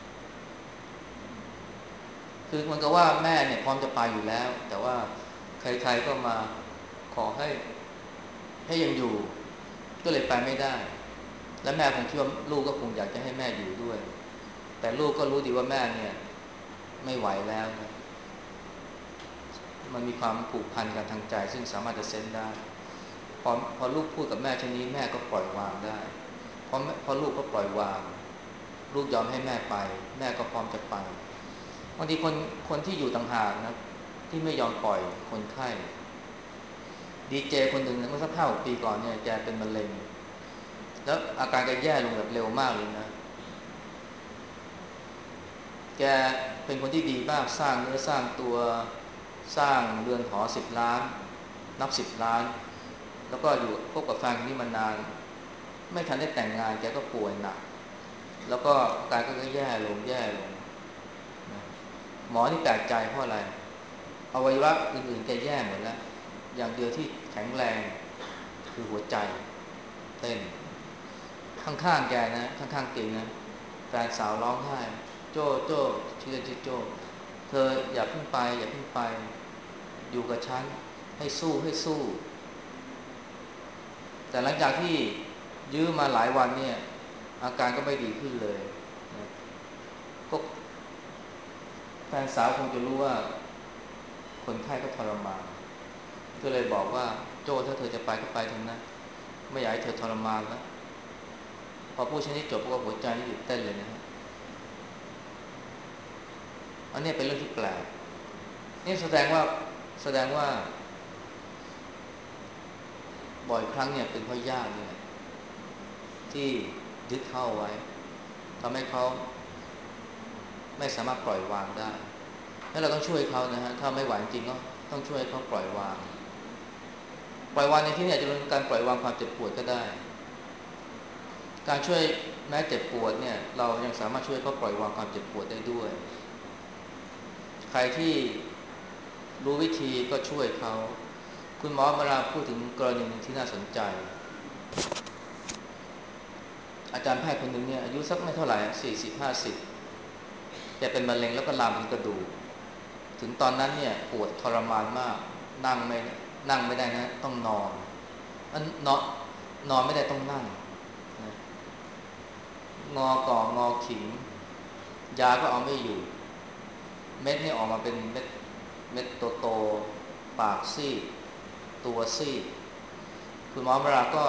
คือมันก็ว่าแม่เนี่ยพร้อมจะไปอยู่แล้วแต่ว่าใครๆก็มาขอให้ยังอยู่ก็เลยไปไม่ได้และแม่คงคิดว่าลูกก็คงอยากจะให้แม่อยู่ด้วยแต่ลูกก็รู้ดีว่าแม่เนี่ยไม่ไหวแล้วนะมันมีความผูกพันกันทางใจซึ่งสามารถจะเซ็นได้พอลูกพูดกับแม่เช่นนี้แม่ก็ปล่อยวางได้พอลูกก็ปล่อยวางลูกยอมให้แม่ไปแม่ก็พร้อมจะไปบางทีคนที่อยู่ต่างหากนะที่ไม่ยอมปล่อยคนไข้ดีเจคนหนึ่งเมื่อสัก5-6 ปีก่อนเนี่ยแกเป็นมะเร็งแล้วอาการแกแย่ลงแบบเร็วมากเลยนะแกเป็นคนที่ดีมากสร้างเนื้อสร้างตัวสร้างเรือนหอ10 ล้านนับ10 ล้านแล้วก็อยู่คบกับแฟนคนนี้มานานไม่ทันได้แต่งงานแกก็ป่วยหนักแล้วก็อาการก็แย่ลงนะหมอที่แปลกใจเพราะอะไรอวัยวะอื่นๆแกแย่หมดแล้วอย่างเดียวที่แข็งแรงคือหัวใจเต้นข้างๆแกนะข้างๆเตียงนะแฟนสาวร้องไห้โจ้ชื่อโจ้เธออย่าเพิ่งไปอยู่กับฉันให้สู้แต่หลังจากที่ยื้อมาหลายวันเนี่ยอาการก็ไม่ดีขึ้นเลยนะก็แฟนสาวคงจะรู้ว่าคนไข้ก็ทรมานก็เลยบอกว่าโจ้ถ้าเธอจะไปก็ไปเถอะนะไม่อยากให้เธอทรมานแล้วพอพูดเช่นนี้จบก็หัวใจนี่หยุดเต้นเลยนะฮะอันนี้เป็นเรื่องที่แปลกนี่แสดงว่าบ่อยครั้งเนี่ยเป็นเพราะญาติเนี่ยที่ยึดเข้าไว้ทำให้เขาไม่สามารถปล่อยวางได้แล้วเราต้องช่วยเขานะฮะถ้าไม่ไหวจริงก็ต้องช่วยเขาปล่อยวางในที่นี้อาจจะเป็นการปล่อยวางความเจ็บปวดก็ได้การช่วยแม้เจ็บปวดเนี่ยเรายังสามารถช่วยเขาปล่อยวางความเจ็บปวดได้ด้วยใครที่รู้วิธีก็ช่วยเขาคุณหมอเวลาพูดถึงกรณีหนึ่งที่น่าสนใจอาจารย์แพทย์คนหนึ่งเนี่ยอายุสักไม่เท่าไหร่40-50แกเป็นมะเร็งแล้วก็ลามไปถึงกระดูกถึงตอนนั้นเนี่ยปวดทรมานมากนั่งไม่นั่งไม่ได้นะต้องนอนนอนนอนไม่ได้ต้องนั่งนะงอก่องอขิงยาก็เอาไม่อยู่เม็ดนี่ออกมาเป็นเม็ดโตๆปากซีดตัวซีดคุณหมอเวลาก็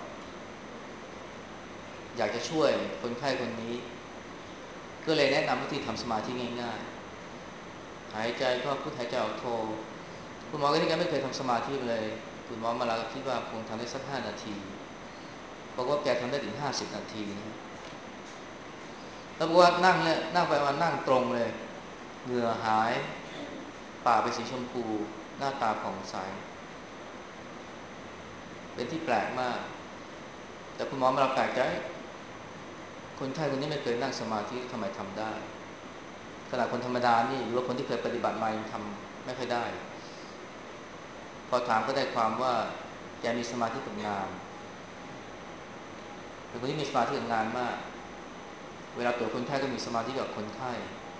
อยากจะช่วยคนไข้คนนี้ก็เลยแนะนำวิธีทำสมาธิง่ายๆหายใจเข้าพุทหายใจออกโทคุณหมอก็ที่แกไม่เคยทำสมาธิเลยคุณหมอมาลาคิดว่าคงทำได้สัก5 นาทีบอกว่าแกทำได้ถึง50 นาทีนะแล้วบอกว่านั่งเนี่ยนั่งไปมานั่งตรงเลยเหงื่อหายปากเป็นสีชมพูหน้าตาผ่องใสเป็นที่แปลกมากแต่คุณหมอมาลาแปลกใจคนไข้คนนี้ไม่เคยนั่งสมาธิทำไมทำได้ขณะคนธรรมดานี่หรือว่าคนที่เคยปฏิบัติมายังทำไม่ค่อยได้พอถามก็ได้ความว่าแกมีสมาธิกับงานเป็นคนที่มีสมาธิกับงานมากเวลาตรวจคนไข้ก็มีสมาธิกับคนไข้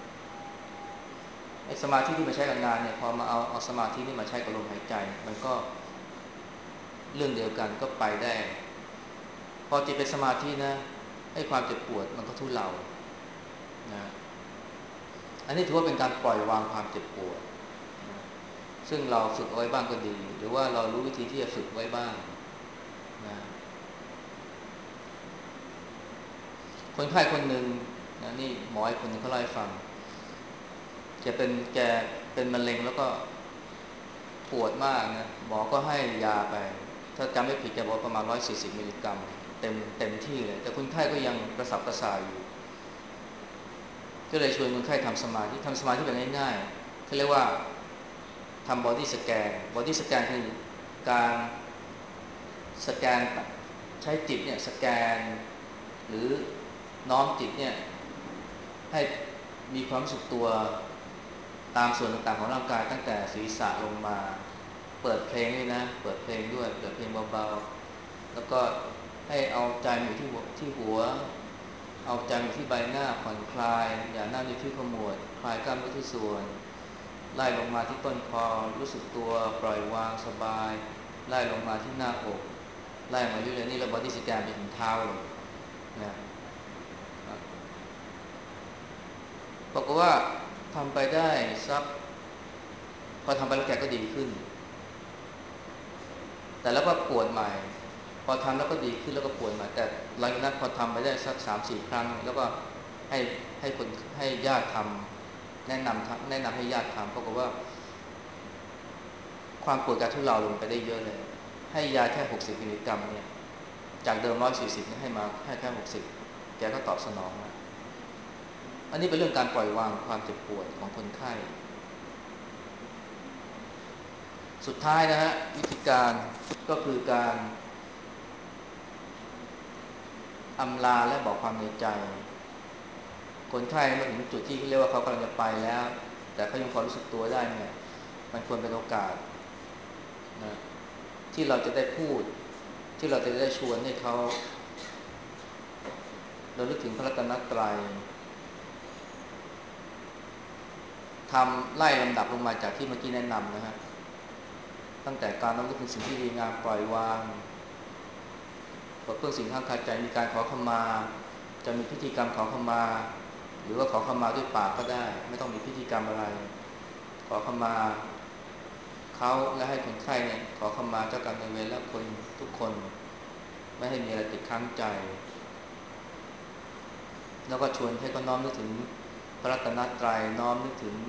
ไอ้สมาธิที่มาใช้กับงานเนี่ยพอมาเอาสมาธินี่มาใช้กับลมหายใจมันก็เรื่องเดียวกันก็ไปได้พอจิตเป็นสมาธินะไอ้ความเจ็บปวดมันก็ทุเลานะอันนี้ถือว่าเป็นการปล่อยวางความเจ็บปวดนะซึ่งเราฝึกเอาไว้บ้างก็ดีหรือว่าเรารู้วิธีที่จะฝึกไว้บ้างนะคนไข้คนหนึ่งนะนี่หมออีกคนหนึ่งเขาเล่าให้ฟังแกเป็นมะเร็งแล้วก็ปวดมากนะหมอก็ให้ยาไปถ้าจำไม่ผิดแกบอกประมาณ140 มิลลิกรัมเต็มที่เลยแต่คนไข้ก็ยังกระสับกระส่ายอยู่ก็เลยชวนคนไข้ทำสมาธิแบบง่ายๆเขาเรียกว่าทำบอดี้สแกนคือการสแกนใช้จิตเนี่ยสแกนหรือน้อมจิตเนี่ยให้มีความรู้สึกตัวตามส่วนต่างๆของร่างกายตั้งแต่ศีรษะลงมาเปิดเพลงด้วยนะเปิดเพลงเบาๆแล้วก็ให้เอาใจอยู่ที่หัวเอาใจอยู่ที่ใบหน้าผ่อนคลายอย่าหน้านิ้วที่ขมวดคลายกล้ามเนื้อที่ส่วนไล่ลงมาที่ต้นคอรู้สึกตัวปล่อยวางสบายไล่ลงมาที่หน้าอกไล่มาเรื่อยๆนี่เราบอดี้สแกนไปถึงเท้าเลยนะบอกว่าทำไปได้สักพอทำไปแล้วแกก็ดีขึ้นแต่แล้วก็ปวดใหม่พอทำแล้วก็ดีขึ้นแล้วก็ปวดใหม่แต่หลังจากนั้นพอทำไปได้สัก3-4 ครั้งแล้วก็ให้ให้ญาติทำแนะนำให้ญาติทำเพราะว่าความปวดการทุเลาลงไปได้เยอะเลยให้ยาแค่60 มิลลิกรัมเนี่ยจากเดิม140เนี่ยให้มาแค่60แกก็ตอบสนองแล้วอันนี้เป็นเรื่องการปล่อยวางความเจ็บปวดของคนไข้สุดท้ายนะฮะวิธีการก็คือการอำลาและบอกความในใจคนไข้มาถึงจุดที่เรียกว่าเขากำลังจะไปแล้วแต่เขายังพอรู้สึกตัวได้เนี่ยมันควรเป็นโอกาสนะที่เราจะได้พูดที่เราจะได้ชวนให้เขาระลึกถึงพระรัตนตรัยทำไล่ลำดับลงมาจากที่เมื่อกี้แนะนำนะฮะตั้งแต่การระลึกถึงสิ่งที่ดีงามปล่อยวางปลดเปลื้องสิ่งข้างคาใจมีการขอขมาจะมีพิธีกรรมขอขมาหรือว่าขอขมาด้วยปากก็ได้ไม่ต้องมีพิธีกรรมอะไรขอขมาเขาและให้คนไข้เนี่ยขอขมาเจ้ากรรมนายเวรและคนทุกคนไม่ให้มีอะไรติดค้างใจแล้วก็ชวนให้เขาน้อมนึกถึงพระรัตนตรัยน้อมนึกถึง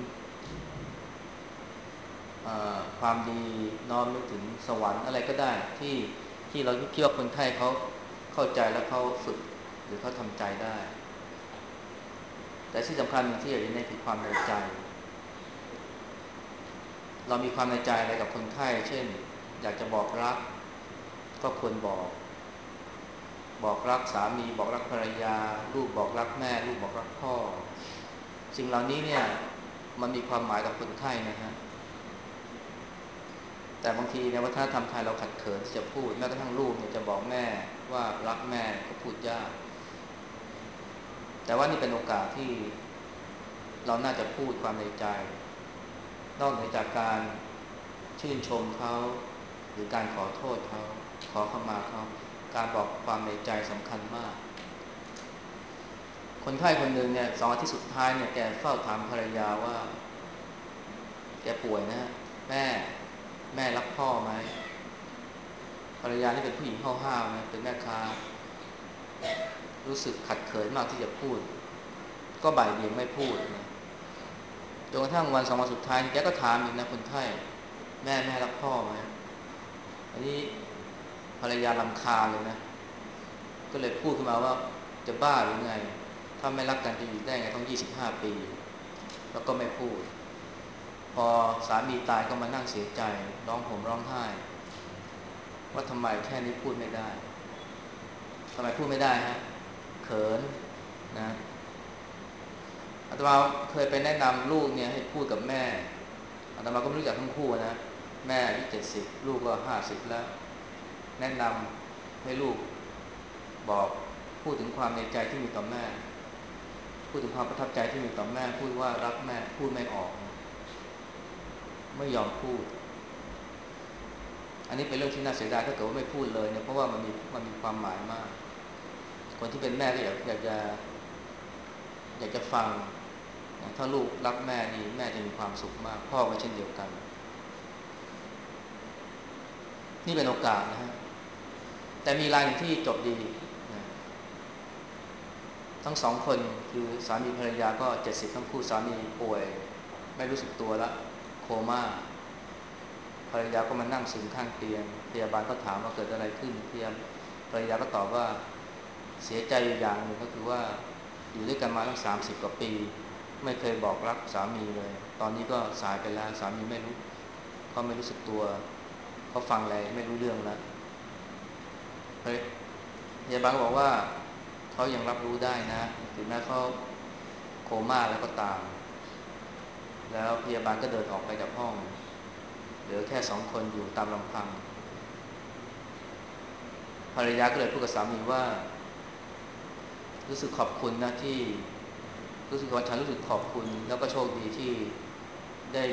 ความดีน้อมนึกถึงสวรรค์อะไรก็ได้ที่ที่เราคิดว่าคนไข้เขาเข้าใจแล้วเขาฝึกหรือเขาทำใจได้แต่ที่สำคัญที่อยากจะเน้นคือความในใจเรามีความในใจอะไรกับคนไข้เช่นอยากจะบอกรักก็ควรบอกรักสามีบอกรักภรรยาลูกบอกรักแม่ลูกบอกรักพ่อสิ่งเหล่านี้เนี่ยมันมีความหมายกับคนไข้นะฮะแต่บางทีในวัฒนธรรมไทยเราขัดเขินที่จะพูดแม้กระทั่งลูกเนี่ยจะบอกแม่ว่ารักแม่ก็พูดยากแต่ว่านี่เป็นโอกาสที่เราน่าจะพูดความในใจนอกเหนือจากการชื่นชมเขาหรือการขอโทษเขาขอขมาเขาการบอกความในใจสำคัญมากคนไข้คนหนึ่งเนี่ย2 อาทิตย์สุดท้ายเนี่ยแกเฝ้าถามภรรยาว่าแกป่วยนะแม่รักพ่อไหมภรรยานี่เป็นผู้หญิงห้าวๆนะเป็นแม่ค้ารู้สึกขัดเขินมากที่จะพูดก็บ่ายเบี่ยงไม่พูดนะจนกระทั่งวัน2 วันสุดท้ายแกก็ถามอีกนะคนไข้แม่รักพ่อไหมอันนี้ภรรยารำคาญเลยนะก็เลยพูดขึ้นมาว่าจะบ้าหรือไงถ้าไม่รักกันจะอยู่ได้ไงต้อง25 ปีแล้วก็ไม่พูดพอสามีตายก็มานั่งเสียใจร้องห่มร้องไห้ว่าทำไมแค่นี้พูดไม่ได้ทำไมพูดไม่ได้ฮะเขินนะอาตมาเคยไปแนะนำลูกเนี่ยให้พูดกับแม่อาตมาก็ไม่รู้จักทั้งคู่นะแม่อายุ70ลูกก็50แล้วแนะนำให้ลูกบอกพูดถึงความในใจที่มีต่อแม่พูดถึงความประทับใจที่มีต่อแม่พูดว่ารักแม่พูดไม่ออกไม่ยอมพูดอันนี้เป็นเรื่องที่น่าเสียดายถ้าเกิดว่าไม่พูดเลยเนี่ยเพราะว่ามันมีความหมายมากคนที่เป็นแม่ก็อยากจะฟังถ้าลูกรักแม่นี่แม่จะมีความสุขมากพ่อก็เช่นเดียวกันนี่เป็นโอกาสนะฮะแต่มีรายหนึ่งที่จบดีนะทั้งสองคนคือสามีภรรยาก็70ทั้งคู่สามีป่วยไม่รู้สึกตัวละโคม่าภรรยาก็มานั่งซึมข้างเตียงพยาบาลก็ถามว่าเกิดอะไรขึ้นภรรยาก็ตอบว่าเสียใจอยู่อย่างหนึ่งก็คือว่าอยู่ด้วยกันมาตั้ง30 กว่าปีไม่เคยบอกรักสามีเลยตอนนี้ก็สายไปแล้วสามีไม่รู้เขาไม่รู้สึกตัวเขาฟังอะไรไม่รู้เรื่องแล้วพยาบาลก็บอกว่าเขายังรับรู้ได้นะถึงแม้เขาโคม่าแล้วก็ตามแล้วพยาบาลก็เดินออกไปจากห้องเหลือแค่2 คนอยู่ตามลำพังภรรยาก็เลยพูดกับสามีว่ารู้สึกขอบคุณนะที่รู้สึกว่าฉันรู้สึกขอบคุณแล้วก็โชคดีที่ได้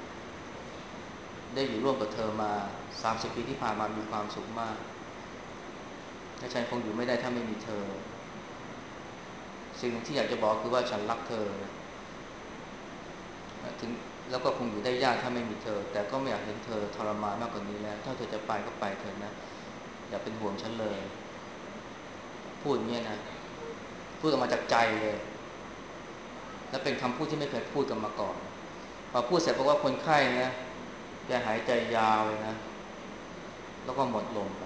อยู่ร่วมกับเธอมา30 ปีที่ผ่านมามีความสุขมากและฉันคงอยู่ไม่ได้ถ้าไม่มีเธอสิ่งที่อยากจะบอกคือว่าฉันรักเธอถึงแล้วก็คงอยู่ได้ยากถ้าไม่มีเธอแต่ก็ไม่อยากเห็นเธอทรมานมากกว่านี้แล้วถ้าเธอจะไปก็ไปเถอะนะอย่าเป็นห่วงฉันเลยพูดอย่างนี้นะพูดออกมาจากใจเลยและเป็นคำพูดที่ไม่เคยพูดกันมาก่อนพอพูดเสร็จบอกว่าคนไข้นะแกหายใจยาวเลยนะแล้วก็หมดลมไป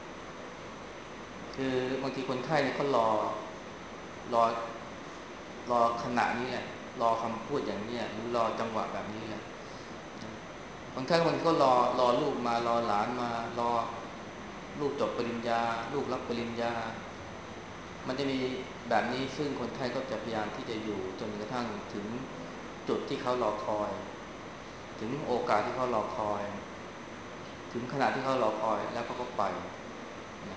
คือบางทีคนไข้เนี่ยเขารอรอขณะนี้แหละรอคำพูดอย่างนี้หรือรอจังหวะแบบนี้แหละคนไข้บางทีก็รอลูกมารอหลานมารอลูกจบปริญญาลูกรับปริญญามันจะมีแบบนี้ซึ่งคนไข้ก็จะพยายามที่จะอยู่จนกระทั่งถึงจุดที่เขารอคอยถึงโอกาสที่เขารอคอยถึงขณะที่เขารอคอยแล้วเขาก็ไปนะ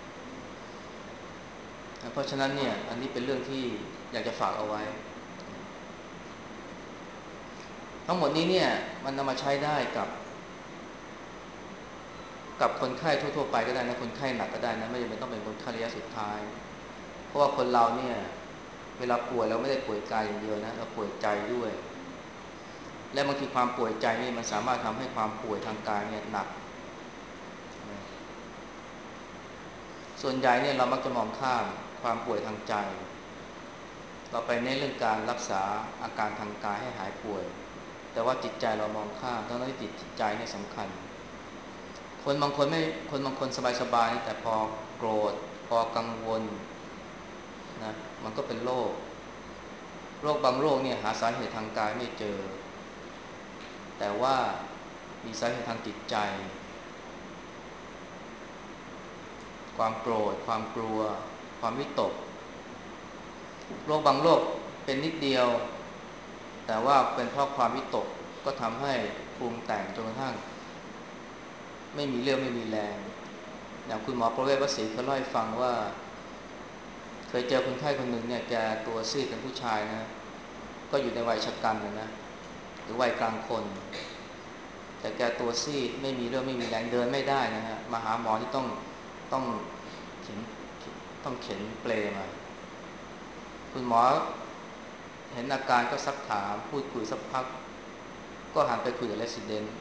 เพราะฉะนั้นเนี่ยอันนี้เป็นเรื่องที่อยากจะฝากเอาไว้ทั้งหมดนี้เนี่ยมันนำมาใช้ได้กับคนไข้ทั่วๆไปก็ได้นะคนไข้หนักก็ได้นะไม่จำเป็นต้องเป็นคนไข้ระยะสุดท้ายเพราะว่าคนเราเนี่ยเวลาป่วยเราไม่ได้ป่วยกายอย่างเดียวนะเราป่วยใจด้วยและบางทีความป่วยใจนี่มันสามารถทำให้ความป่วยทางกายเนี่ยหนักส่วนใหญ่เนี่ยเรามักจะมองข้ามความป่วยทางใจเราไปเน้นเรื่องการรักษาอาการทางกายให้หายป่วยแต่ว่าจิตใจเรามองข้ามทั้งที่จิตใจเนี่ยสำคัญคนบางคนไม่คนบางคนสบายๆแต่พอโกรธพอกังวลนะมันก็เป็นโรคบางโรคเนี่ยหาสาเหตุทางกายไม่เจอแต่ว่ามีสาเหตุทางจิตใจความโกรธความกลัวความวิตกโรคบางโรคเป็นนิดเดียวแต่ว่าเป็นเพราะความวิตกก็ทำให้ปรุงแต่งจนกระทั่งไม่มีเรี่ยวไม่มีแรงอย่างคุณหมอประเวศวสีเขาเล่าให้ฟังว่าเคยเจอคนไข้คนหนึ่งเนี่ยแกตัวซีดเป็นผู้ชายนะก็อยู่ในวัยชกรรมนะหรือวัยกลางคนแต่แกตัวซีดไม่มีเรี่ยวไม่มีแรงเดินไม่ได้นะฮะมาหาหมอที่ต้องเข็นต้องเข็นเปลมาคุณหมอเห็นอาการก็ซักถามพูดคุยสักพักก็หันไปคุยกับเรสซิเดนต์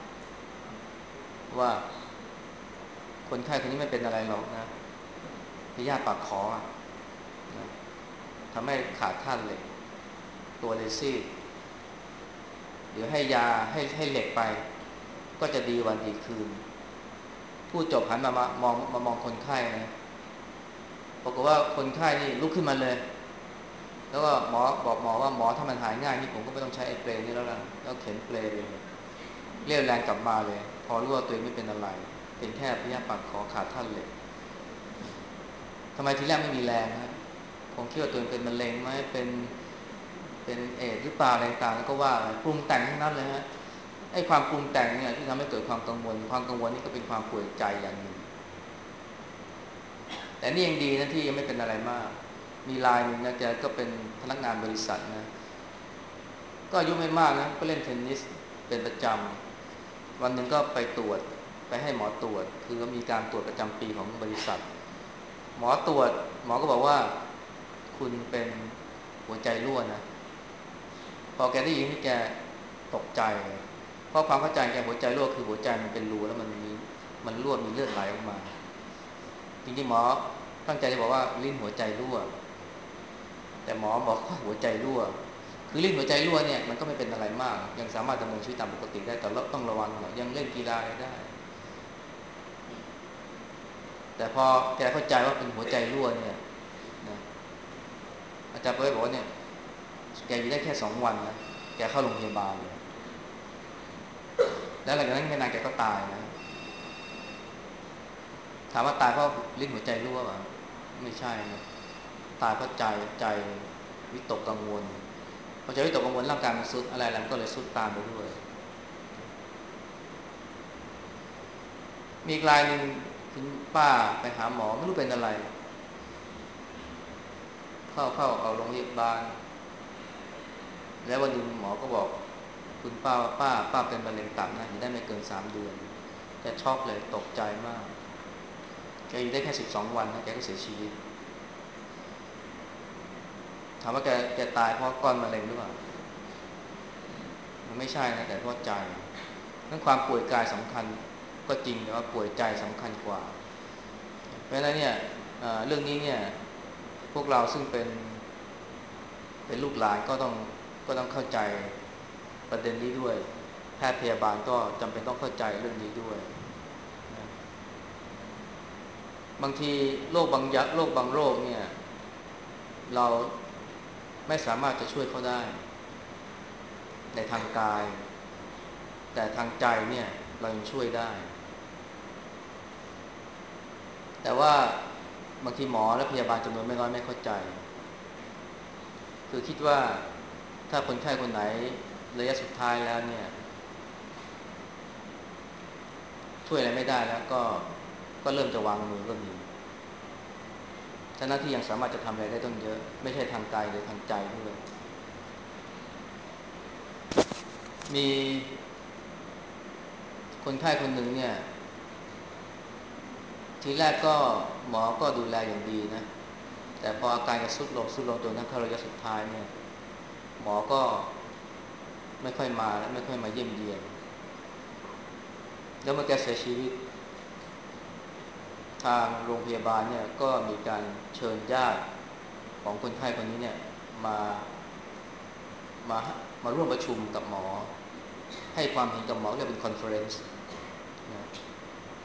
ว่าคนไข้คนนี้ไม่เป็นอะไรหรอกนะพยาธิปากคอนะทำให้ขาดธาตุเหล็กตัวเลยซีดเดี๋ยวให้ยาให้เหล็กไปก็จะดีวันดีคืนผู้จบหันมามองคนไข้นะปรากฏว่าคนไข้นี่ลุกขึ้นมาเลยแล้วก็หมอบอกหมอว่าหมอถ้ามันหายง่ายนี่ผมก็ไม่ต้องใช้ไอ้เปลนี่แล้วล่ะแล้วเข็นเปลเลยเรียวแรงกลับมาเลยพอรู้ว่าตัวเองไม่เป็นอะไรเป็นแค่พยาธิปากคอขาดธาตุเหล็กทำไมทีแรกไม่มีแรงนะคงคิดว่าตัวเองเป็นมะเร็งไหมเป็นเอดส์หรือเปล่าอะไรต่างแล้วก็ว่าปรุงแต่งทั้งนั้นเลยฮะไอ้ความปรุงแต่งเนี่ยที่ทำให้เกิดความกังวลนี่ก็เป็นความป่วยใจอย่างหนึ่งแต่นี่ยังดีนะที่ยังไม่เป็นอะไรมากมีรายหนึ่งนะแกก็เป็นพนักงานบริษัทนะก็อายุไม่มากนะก็เล่นเทนนิสเป็นประจำวันหนึ่งก็ไปตรวจไปให้หมอตรวจคือมีการตรวจประจำปีของบริษัทหมอตรวจหมอก็บอกว่าคุณเป็นหัวใจรั่วนะพอแกได้ยินนี่แกตกใจเพราะความเข้าใจแกหัวใจรั่วคือหัวใจมันเป็นรูแล้วมันรั่วมีเลือดไหลออกมาจริงๆหมอตั้งใจจะบอกว่าลิ้นหัวใจรั่วแต่หมอบอกว่าหัวใจรั่วคือลิ้นหัวใจรั่วเนี่ยมันก็ไม่เป็นอะไรมากยังสามารถดำเนินชีวิตตามปกติได้แต่เราต้องระวังหน่อยยังเล่นกีฬาได้แต่พอแกเข้าใจว่าเป็นหัวใจรั่วเนี่ยนะอาจารย์ไปบอกว่าเนี่ยแกอยู่ได้แค่2 วันนะแกเข้าโรงพยาบาลเลยแล้วหลังจากนั้นไม่นานแกก็ตายนะถามว่าตายเพราะลิ้นหัวใจรั่วป่ะไม่ใช่นะตายเพราะใจวิตกกังวลพอใจวิตกกังวลร่างกายมันทรุดอะไรแล้วก็เลยทรุดตามไปด้วยมีอีกรายหนึ่งคุณป้าไปหาหมอไม่รู้เป็นอะไรเข้าเอาโรงพยาบาลแล้ววันหนึ่งหมอก็บอกคุณป้าว่าป้าเป็นมะเร็งตับนะอยู่ได้ไม่เกิน3 เดือนแกช็อกเลยตกใจมากแกอยู่ได้แค่12 วันนะแกก็เสียชีวิตถามว่าแกตายเพราะก้อนมะเร็งหรือเปล่ามันไม่ใช่นะแต่เพราะใจนั้นความป่วยกายสำคัญก็จริงแต่ว่าป่วยใจสำคัญกว่าเพราะฉะนั้นเนี่ยเรื่องนี้เนี่ยพวกเราซึ่งเป็นลูกหลานก็ต้องเข้าใจประเด็นนี้ด้วยแพทย์พยาบาลก็จำเป็นต้องเข้าใจเรื่องนี้ด้วยนะบางทีโรคบางโรคเนี่ยเราไม่สามารถจะช่วยเขาได้ในทางกายแต่ทางใจเนี่ยเรายังช่วยได้แต่ว่าบางทีหมอและพยาบาลจำนวนไม่น้อยไม่เข้าใจคือคิดว่าถ้าคนไข้คนไหนระยะสุดท้ายแล้วเนี่ยช่วยอะไรไม่ได้แล้วก็เริ่มจะวางมือก็มีทั้งที่ยังสามารถจะทำอะไรได้ต้องเยอะไม่ใช่ทางกายหรือทางใจด้วยมีคนไข้คนหนึ่งเนี่ยทีแรกก็หมอก็ดูแลอย่างดีนะแต่พออาการจะทรุดลงจนทั้งเข้าระยะสุดท้ายเนี่ยหมอก็ไม่ค่อยมาและไม่ค่อยมาเยี่ยมเยียนแล้วเมื่อแกเสียชีวิตทางโรงพยาบาลเนี่ยก็มีการเชิญญาติของคนไข้คนนี้เนี่ยมามามาร่วมประชุมกับหมอให้ความเห็นกับหมอเรียกเป็นคอนเฟอเรนซ์นะ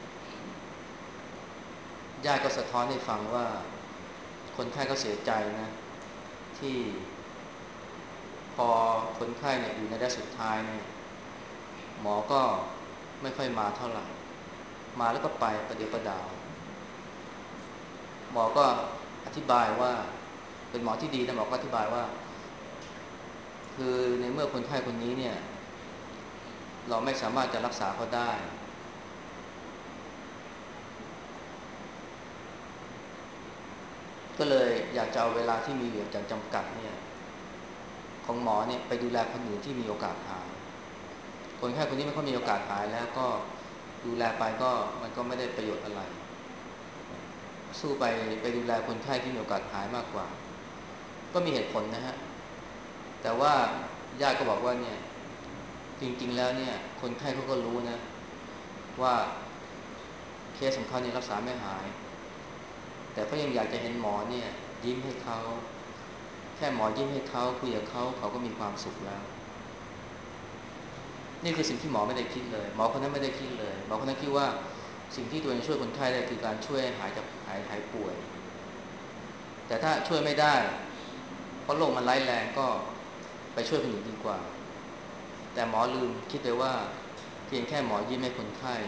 ญาติก็สะท้อนให้ฟังว่าคนไข้ก็เสียใจนะที่พอคนไข้เนี่ยอยู่ในระยะสุดท้ายเนี่ยหมอก็ไม่ค่อยมาเท่าไหร่มาแล้วก็ไปประเดี๋ยวประดาวหมอก็อธิบายว่าเป็นหมอที่ดีนะหมอก็อธิบายว่าคือในเมื่อคนไข้คนนี้เนี่ยเราไม่สามารถจะรักษาเขาได้ก็เลยอยากจะเอาเวลาที่มีอยู่อย่างจำกัดเนี่ยของหมอเนี่ยไปดูแลคนอื่นที่มีโอกาสหายคนไข้คนนี้ไม่ค่อยมีโอกาสหายแล้วก็ดูแลไปก็มันก็ไม่ได้ประโยชน์อะไรสู้ไปดูแลคนไข้ที่มีโอกาสหายมากกว่าก็มีเหตุผลนะฮะแต่ว่าญาติก็บอกว่าเนี่ยจริงๆแล้วเนี่ยคนไข้เขาก็รู้นะว่าเคสของเขาเนี่ยรักษาไม่หายแต่เขายังอยากจะเห็นหมอเนี่ยยิ้มให้เขาแค่หมอยิ้มให้เขาคุยกับเขาเขาก็มีความสุขแล้วนี่คือสิ่งที่หมอไม่ได้คิดเลยหมอคนนั้นไม่ได้คิดเลยหมอคนนั้นคิดว่าสิ่งที่ตัวเองช่วยคนไข้ได้คือการช่วยหายจากหายป่วยแต่ถ้าช่วยไม่ได้เพราะโรคมันร้ายแรงก็ไปช่วยคนอื่นดีกว่าแต่หมอลืมคิดไปว่าเพียงแค่หมอยิ้มให้คนไข้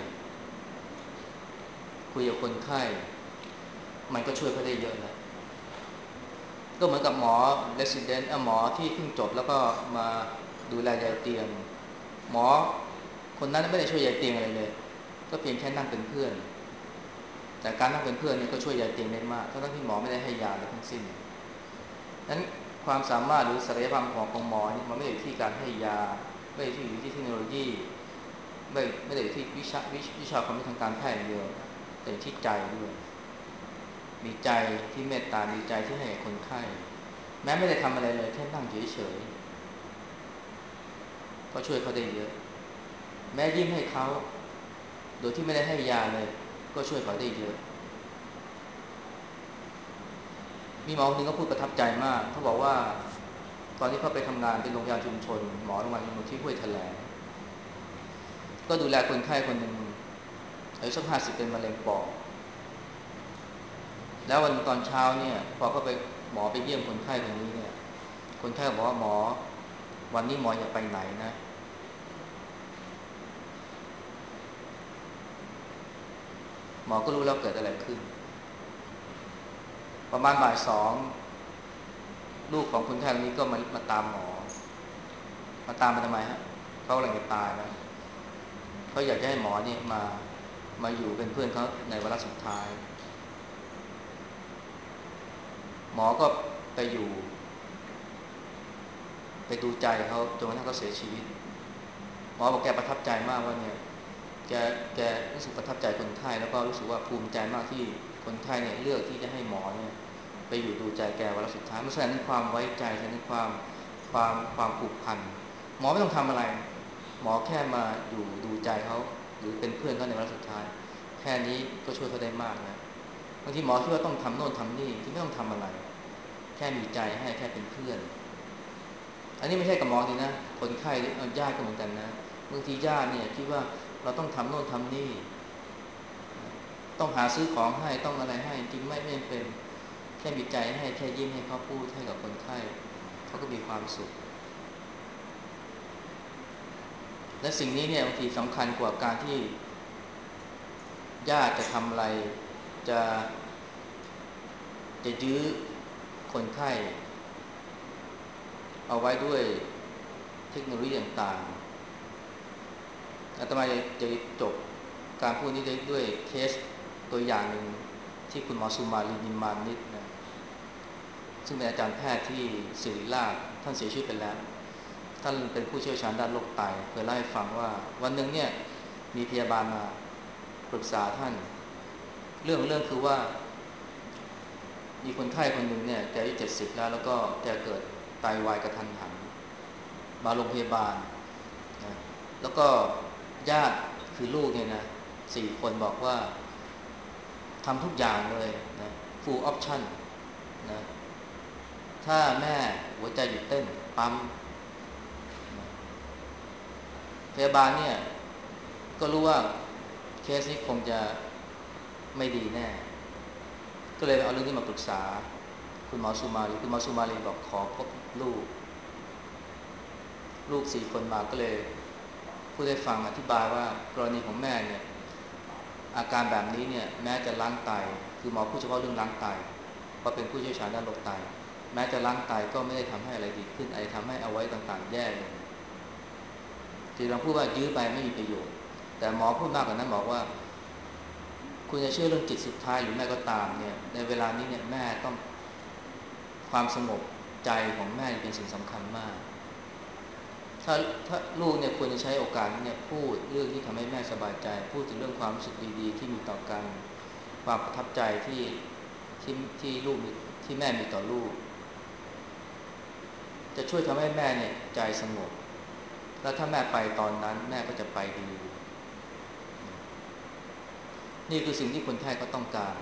คุยกับคนไข้มันก็ช่วยเขาได้เยอะแล้วก็เหมือนกับหมอเรสซิเดนต์หมอที่เพิ่งจบแล้วก็มาดูแลยายเตียงหมอคนนั้นไม่ได้ช่วยยายเตียงอะไรเลยก็เพียงแค่นั่งเป็นเพื่อนแต่การนั่งเป็นเพื่อนนี่ก็ช่วยยายเตียงได้มากทั้งที่หมอไม่ได้ให้ยาอะไรทั้งสิ้นนั้นความสามารถหรือศักยภาพของหมอนี่มันไม่ได้อยู่ที่การให้ยาไม่ได้อยู่ที่เทคโนโลยีไม่ได้อยู่ที่วิชาความรู้ทางการแพทย์อย่างเดียวแต่อยู่ที่ใจด้วยมีใจที่เมตตามีใจที่ให้กับคนไข้แม้ไม่ได้ทำอะไรเลยแค่นั่งเฉยๆก็ช่วยเขาได้เยอะแม้ยิ้มให้เขาโดยที่ไม่ได้ให้ยาเลยก็ช่วยเขาได้เยอะมีหมอคนนึงก็พูดประทับใจมากเขาบอกว่าตอนที่เขาไปทำงานเป็นโรงพยาบาลชุมชนหมอโรงพยาบาลชุมชนที่ห้วยแถลงก็ดูแลคนไข้คนหนึ่งอายุสัก50เป็นมะเร็งปอดแล้ววันตอนเช้าเนี่ยพอเขาไปหมอไปเยี่ยมคนไข้คนนี้เนี่ยคนไข้บอกว่าหมอวันนี้หมออย่าไปไหนนะหมอก็รู้แล้วเกิดอะไรขึ้นประมาณบ่ายสองลูกของคนไข้คนนี้ก็มาตามหมอมาตามมาทำไมฮะเขากำลังจะตายแล้วเขาอยากจะให้หมอเนี่ยมาอยู่เป็นเพื่อนเขาในวาระสุดท้ายหมอก็ไปอยู่ไปดูใจเขาจนกระทั่งเขาเสียชีวิตหมอบอกแกประทับใจมากว่าเนี่ยแกรู้สึกประทับใจคนไข้แล้วก็รู้สึกว่าภูมิใจมากที่คนไข้เนี่ยเลือกที่จะให้หมอเนี่ยไปอยู่ดูใจแกวาระสุดท้ายมันแสดงถึงความไว้ใจแสดงถึงความผูกพันหมอไม่ต้องทำอะไรหมอแค่มาอยู่ดูใจเขาหรือเป็นเพื่อนเขาในวาระสุดท้ายแค่นี้ก็ช่วยเขาได้มากนะบางทีหมอคิดว่าต้องทำโน่นทำนี่ที่ไม่ต้องทำอะไรแค่มีใจให้แค่เป็นเพื่อนอันนี้ไม่ใช่กับหมอดีนะคนไข้ญาติก็เหมือนกันนะบางทีญาติเนี่ยคิดว่าเราต้องทำโน่นทำนี่ต้องหาซื้อของให้ต้องอะไรให้จริงไม่เป็นแค่มีใจให้แค่ยิ้มให้เขาพูดให้กับคนไข้เขาก็มีความสุขและสิ่งนี้เนี่ยบางทีสำคัญกว่าการที่ญาติจะทำอะไรจะยื้อคนไข้เอาไว้ด้วยเทคโนโลยีต่างๆอาตมาจะจบการพูดนี้ด้วยเคสตัวอย่างหนึ่งที่คุณหมอสุมาลีนิมมานิดนะซึ่งเป็นอาจารย์แพทย์ที่ศิริราชท่านเสียชีวิตไปแล้วท่านเป็นผู้เชี่ยวชาญด้านโรคไตเคยเล่าให้ฟังว่าวันหนึ่งเนี่ยมีพยาบาลมาปรึกษาท่านเรื่องคือว่ามีคนไข้คนหนึ่งเนี่ยแกอายุ70แล้วก็แกเกิดไตวายกระทันหันมาโรงพยาบาลนะแล้วก็ญาติคือลูกเนี่ยนะ4 คนบอกว่าทำทุกอย่างเลยนะ full option นะถ้าแม่หัวใจหยุดเต้นปั๊มนะพยาบาลเนี่ยก็รู้ว่าเคสนี้คงจะไม่ดีแน่ก็เลยเอาเรื่องนี้มาปรึกษาคุณหมอสุมาลีคุณหมอสุมาลีบอกขอพบลูกสี่คนมาก็เลยพูดให้ฟังอธิบายว่ากรณีของแม่เนี่ยอาการแบบนี้เนี่ยแม้จะล้างไตคือหมอพูดเฉพาะเรื่องล้างไตเพราะเป็นผู้เชี่ยวชาญด้านโรคไตแม้จะล้างไตก็ไม่ได้ทำให้อะไรดีขึ้นไอทำให้เอาไว้ต่างๆแย่ลงที่เราพูดว่ายื้อไปไม่มีประโยชน์แต่หมอพูดมากกว่านั้นบอกว่าคุณจะเชื่อเรื่องจิตสุดท้ายหรือแม่ก็ตามเนี่ยในเวลานี้เนี่ยแม่ต้องความสงบใจของแม่เป็นสิ่งสำคัญมากถ้าลูกเนี่ยควรจะใช้โอกาสเนี่ยพูดเรื่องที่ทำให้แม่สบายใจพูดถึงเรื่องความรู้สึกดีๆที่มีต่อกันความประทับใจที่ลูกที่แม่มีต่อลูกจะช่วยทำให้แม่เนี่ยใจสงบแล้วถ้าแม่ไปตอนนั้นแม่ก็จะไปดีนี่คือสิ่งที่คนไข้ก็ต้องการ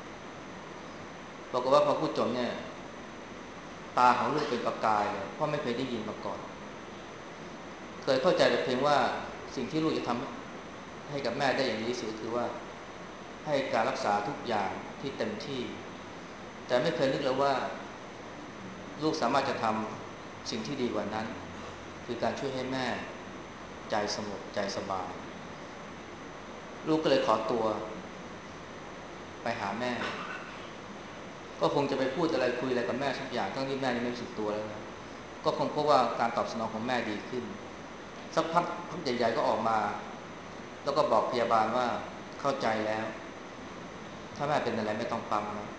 บอกว่าพอพูดจบเนี่ยตาของลูกเป็นประกายเลยเพราะไม่เคยได้ยินมาก่อนเคยเข้าใจแต่เพียงว่าสิ่งที่ลูกจะทำให้กับแม่ได้อย่างดีที่สุดคือว่าให้การรักษาทุกอย่างที่เต็มที่แต่ไม่เคยนึกเลยว่าลูกสามารถจะทำสิ่งที่ดีกว่านั้นคือการช่วยให้แม่ใจสงบใจสบายลูกก็เลยขอตัวไปหาแม่ก็คงจะไปพูดอะไรคุยอะไรกับแม่สักอย่างทั้งที่แม่ยังไม่รู้สึกตัวแล้วนะก็คงพบว่าการตอบสนองของแม่ดีขึ้นสักพักใหญ่ๆก็ออกมาแล้วก็บอกพยาบาลว่าเข้าใจแล้วถ้าแม่เป็นอะไรไม่ต้องปั๊มนะ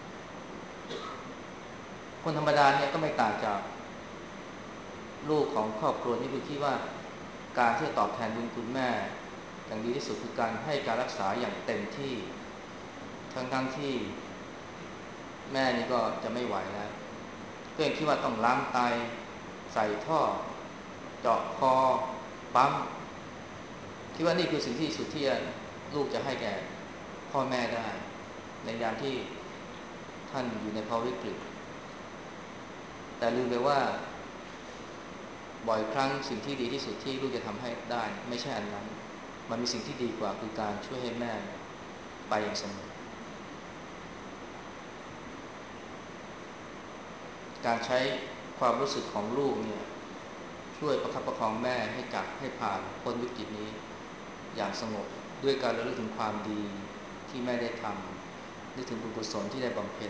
คนธรรมดาเนี่ยก็ไม่ต่างจากลูกของครอบครัวนี้คือคิดว่าการที่จะตอบแทนบุญคุณแม่อย่างดีที่สุดคือการให้การรักษาอย่างเต็มที่ทั้งที่แม่นี่ก็จะไม่ไหวแล้วก็ยังคิดว่าต้องล้างไตใส่ท่อเจาะคอปั๊มคิดว่านี่คือสิ่งที่สุดที่ลูกจะให้แก่พ่อแม่ได้ในยามที่ท่านอยู่ในภาวะวิกฤตแต่ลืมไปว่าบ่อยครั้งสิ่งที่ดีที่สุดที่ลูกจะทำให้ได้ไม่ใช่อันนั้นมันมีสิ่งที่ดีกว่าคือการช่วยให้แม่ไปอย่างสงบการใช้ความรู้สึกของลูกเนี่ยช่วยประคับประคองแม่ให้ผ่านพ้นวิกฤตนี้อย่างสงบด้วยการระลึกถึงความดีที่แม่ได้ทำนึกถึงบุญกุศลที่ได้บำเพ็ญ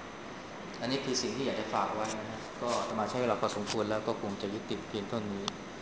อันนี้คือสิ่งที่อยากจะฝากไว้นะฮะก็อาตมาใช้เวลาพอสมควรแล้วก็คงจะยุติเพียงเท่านี้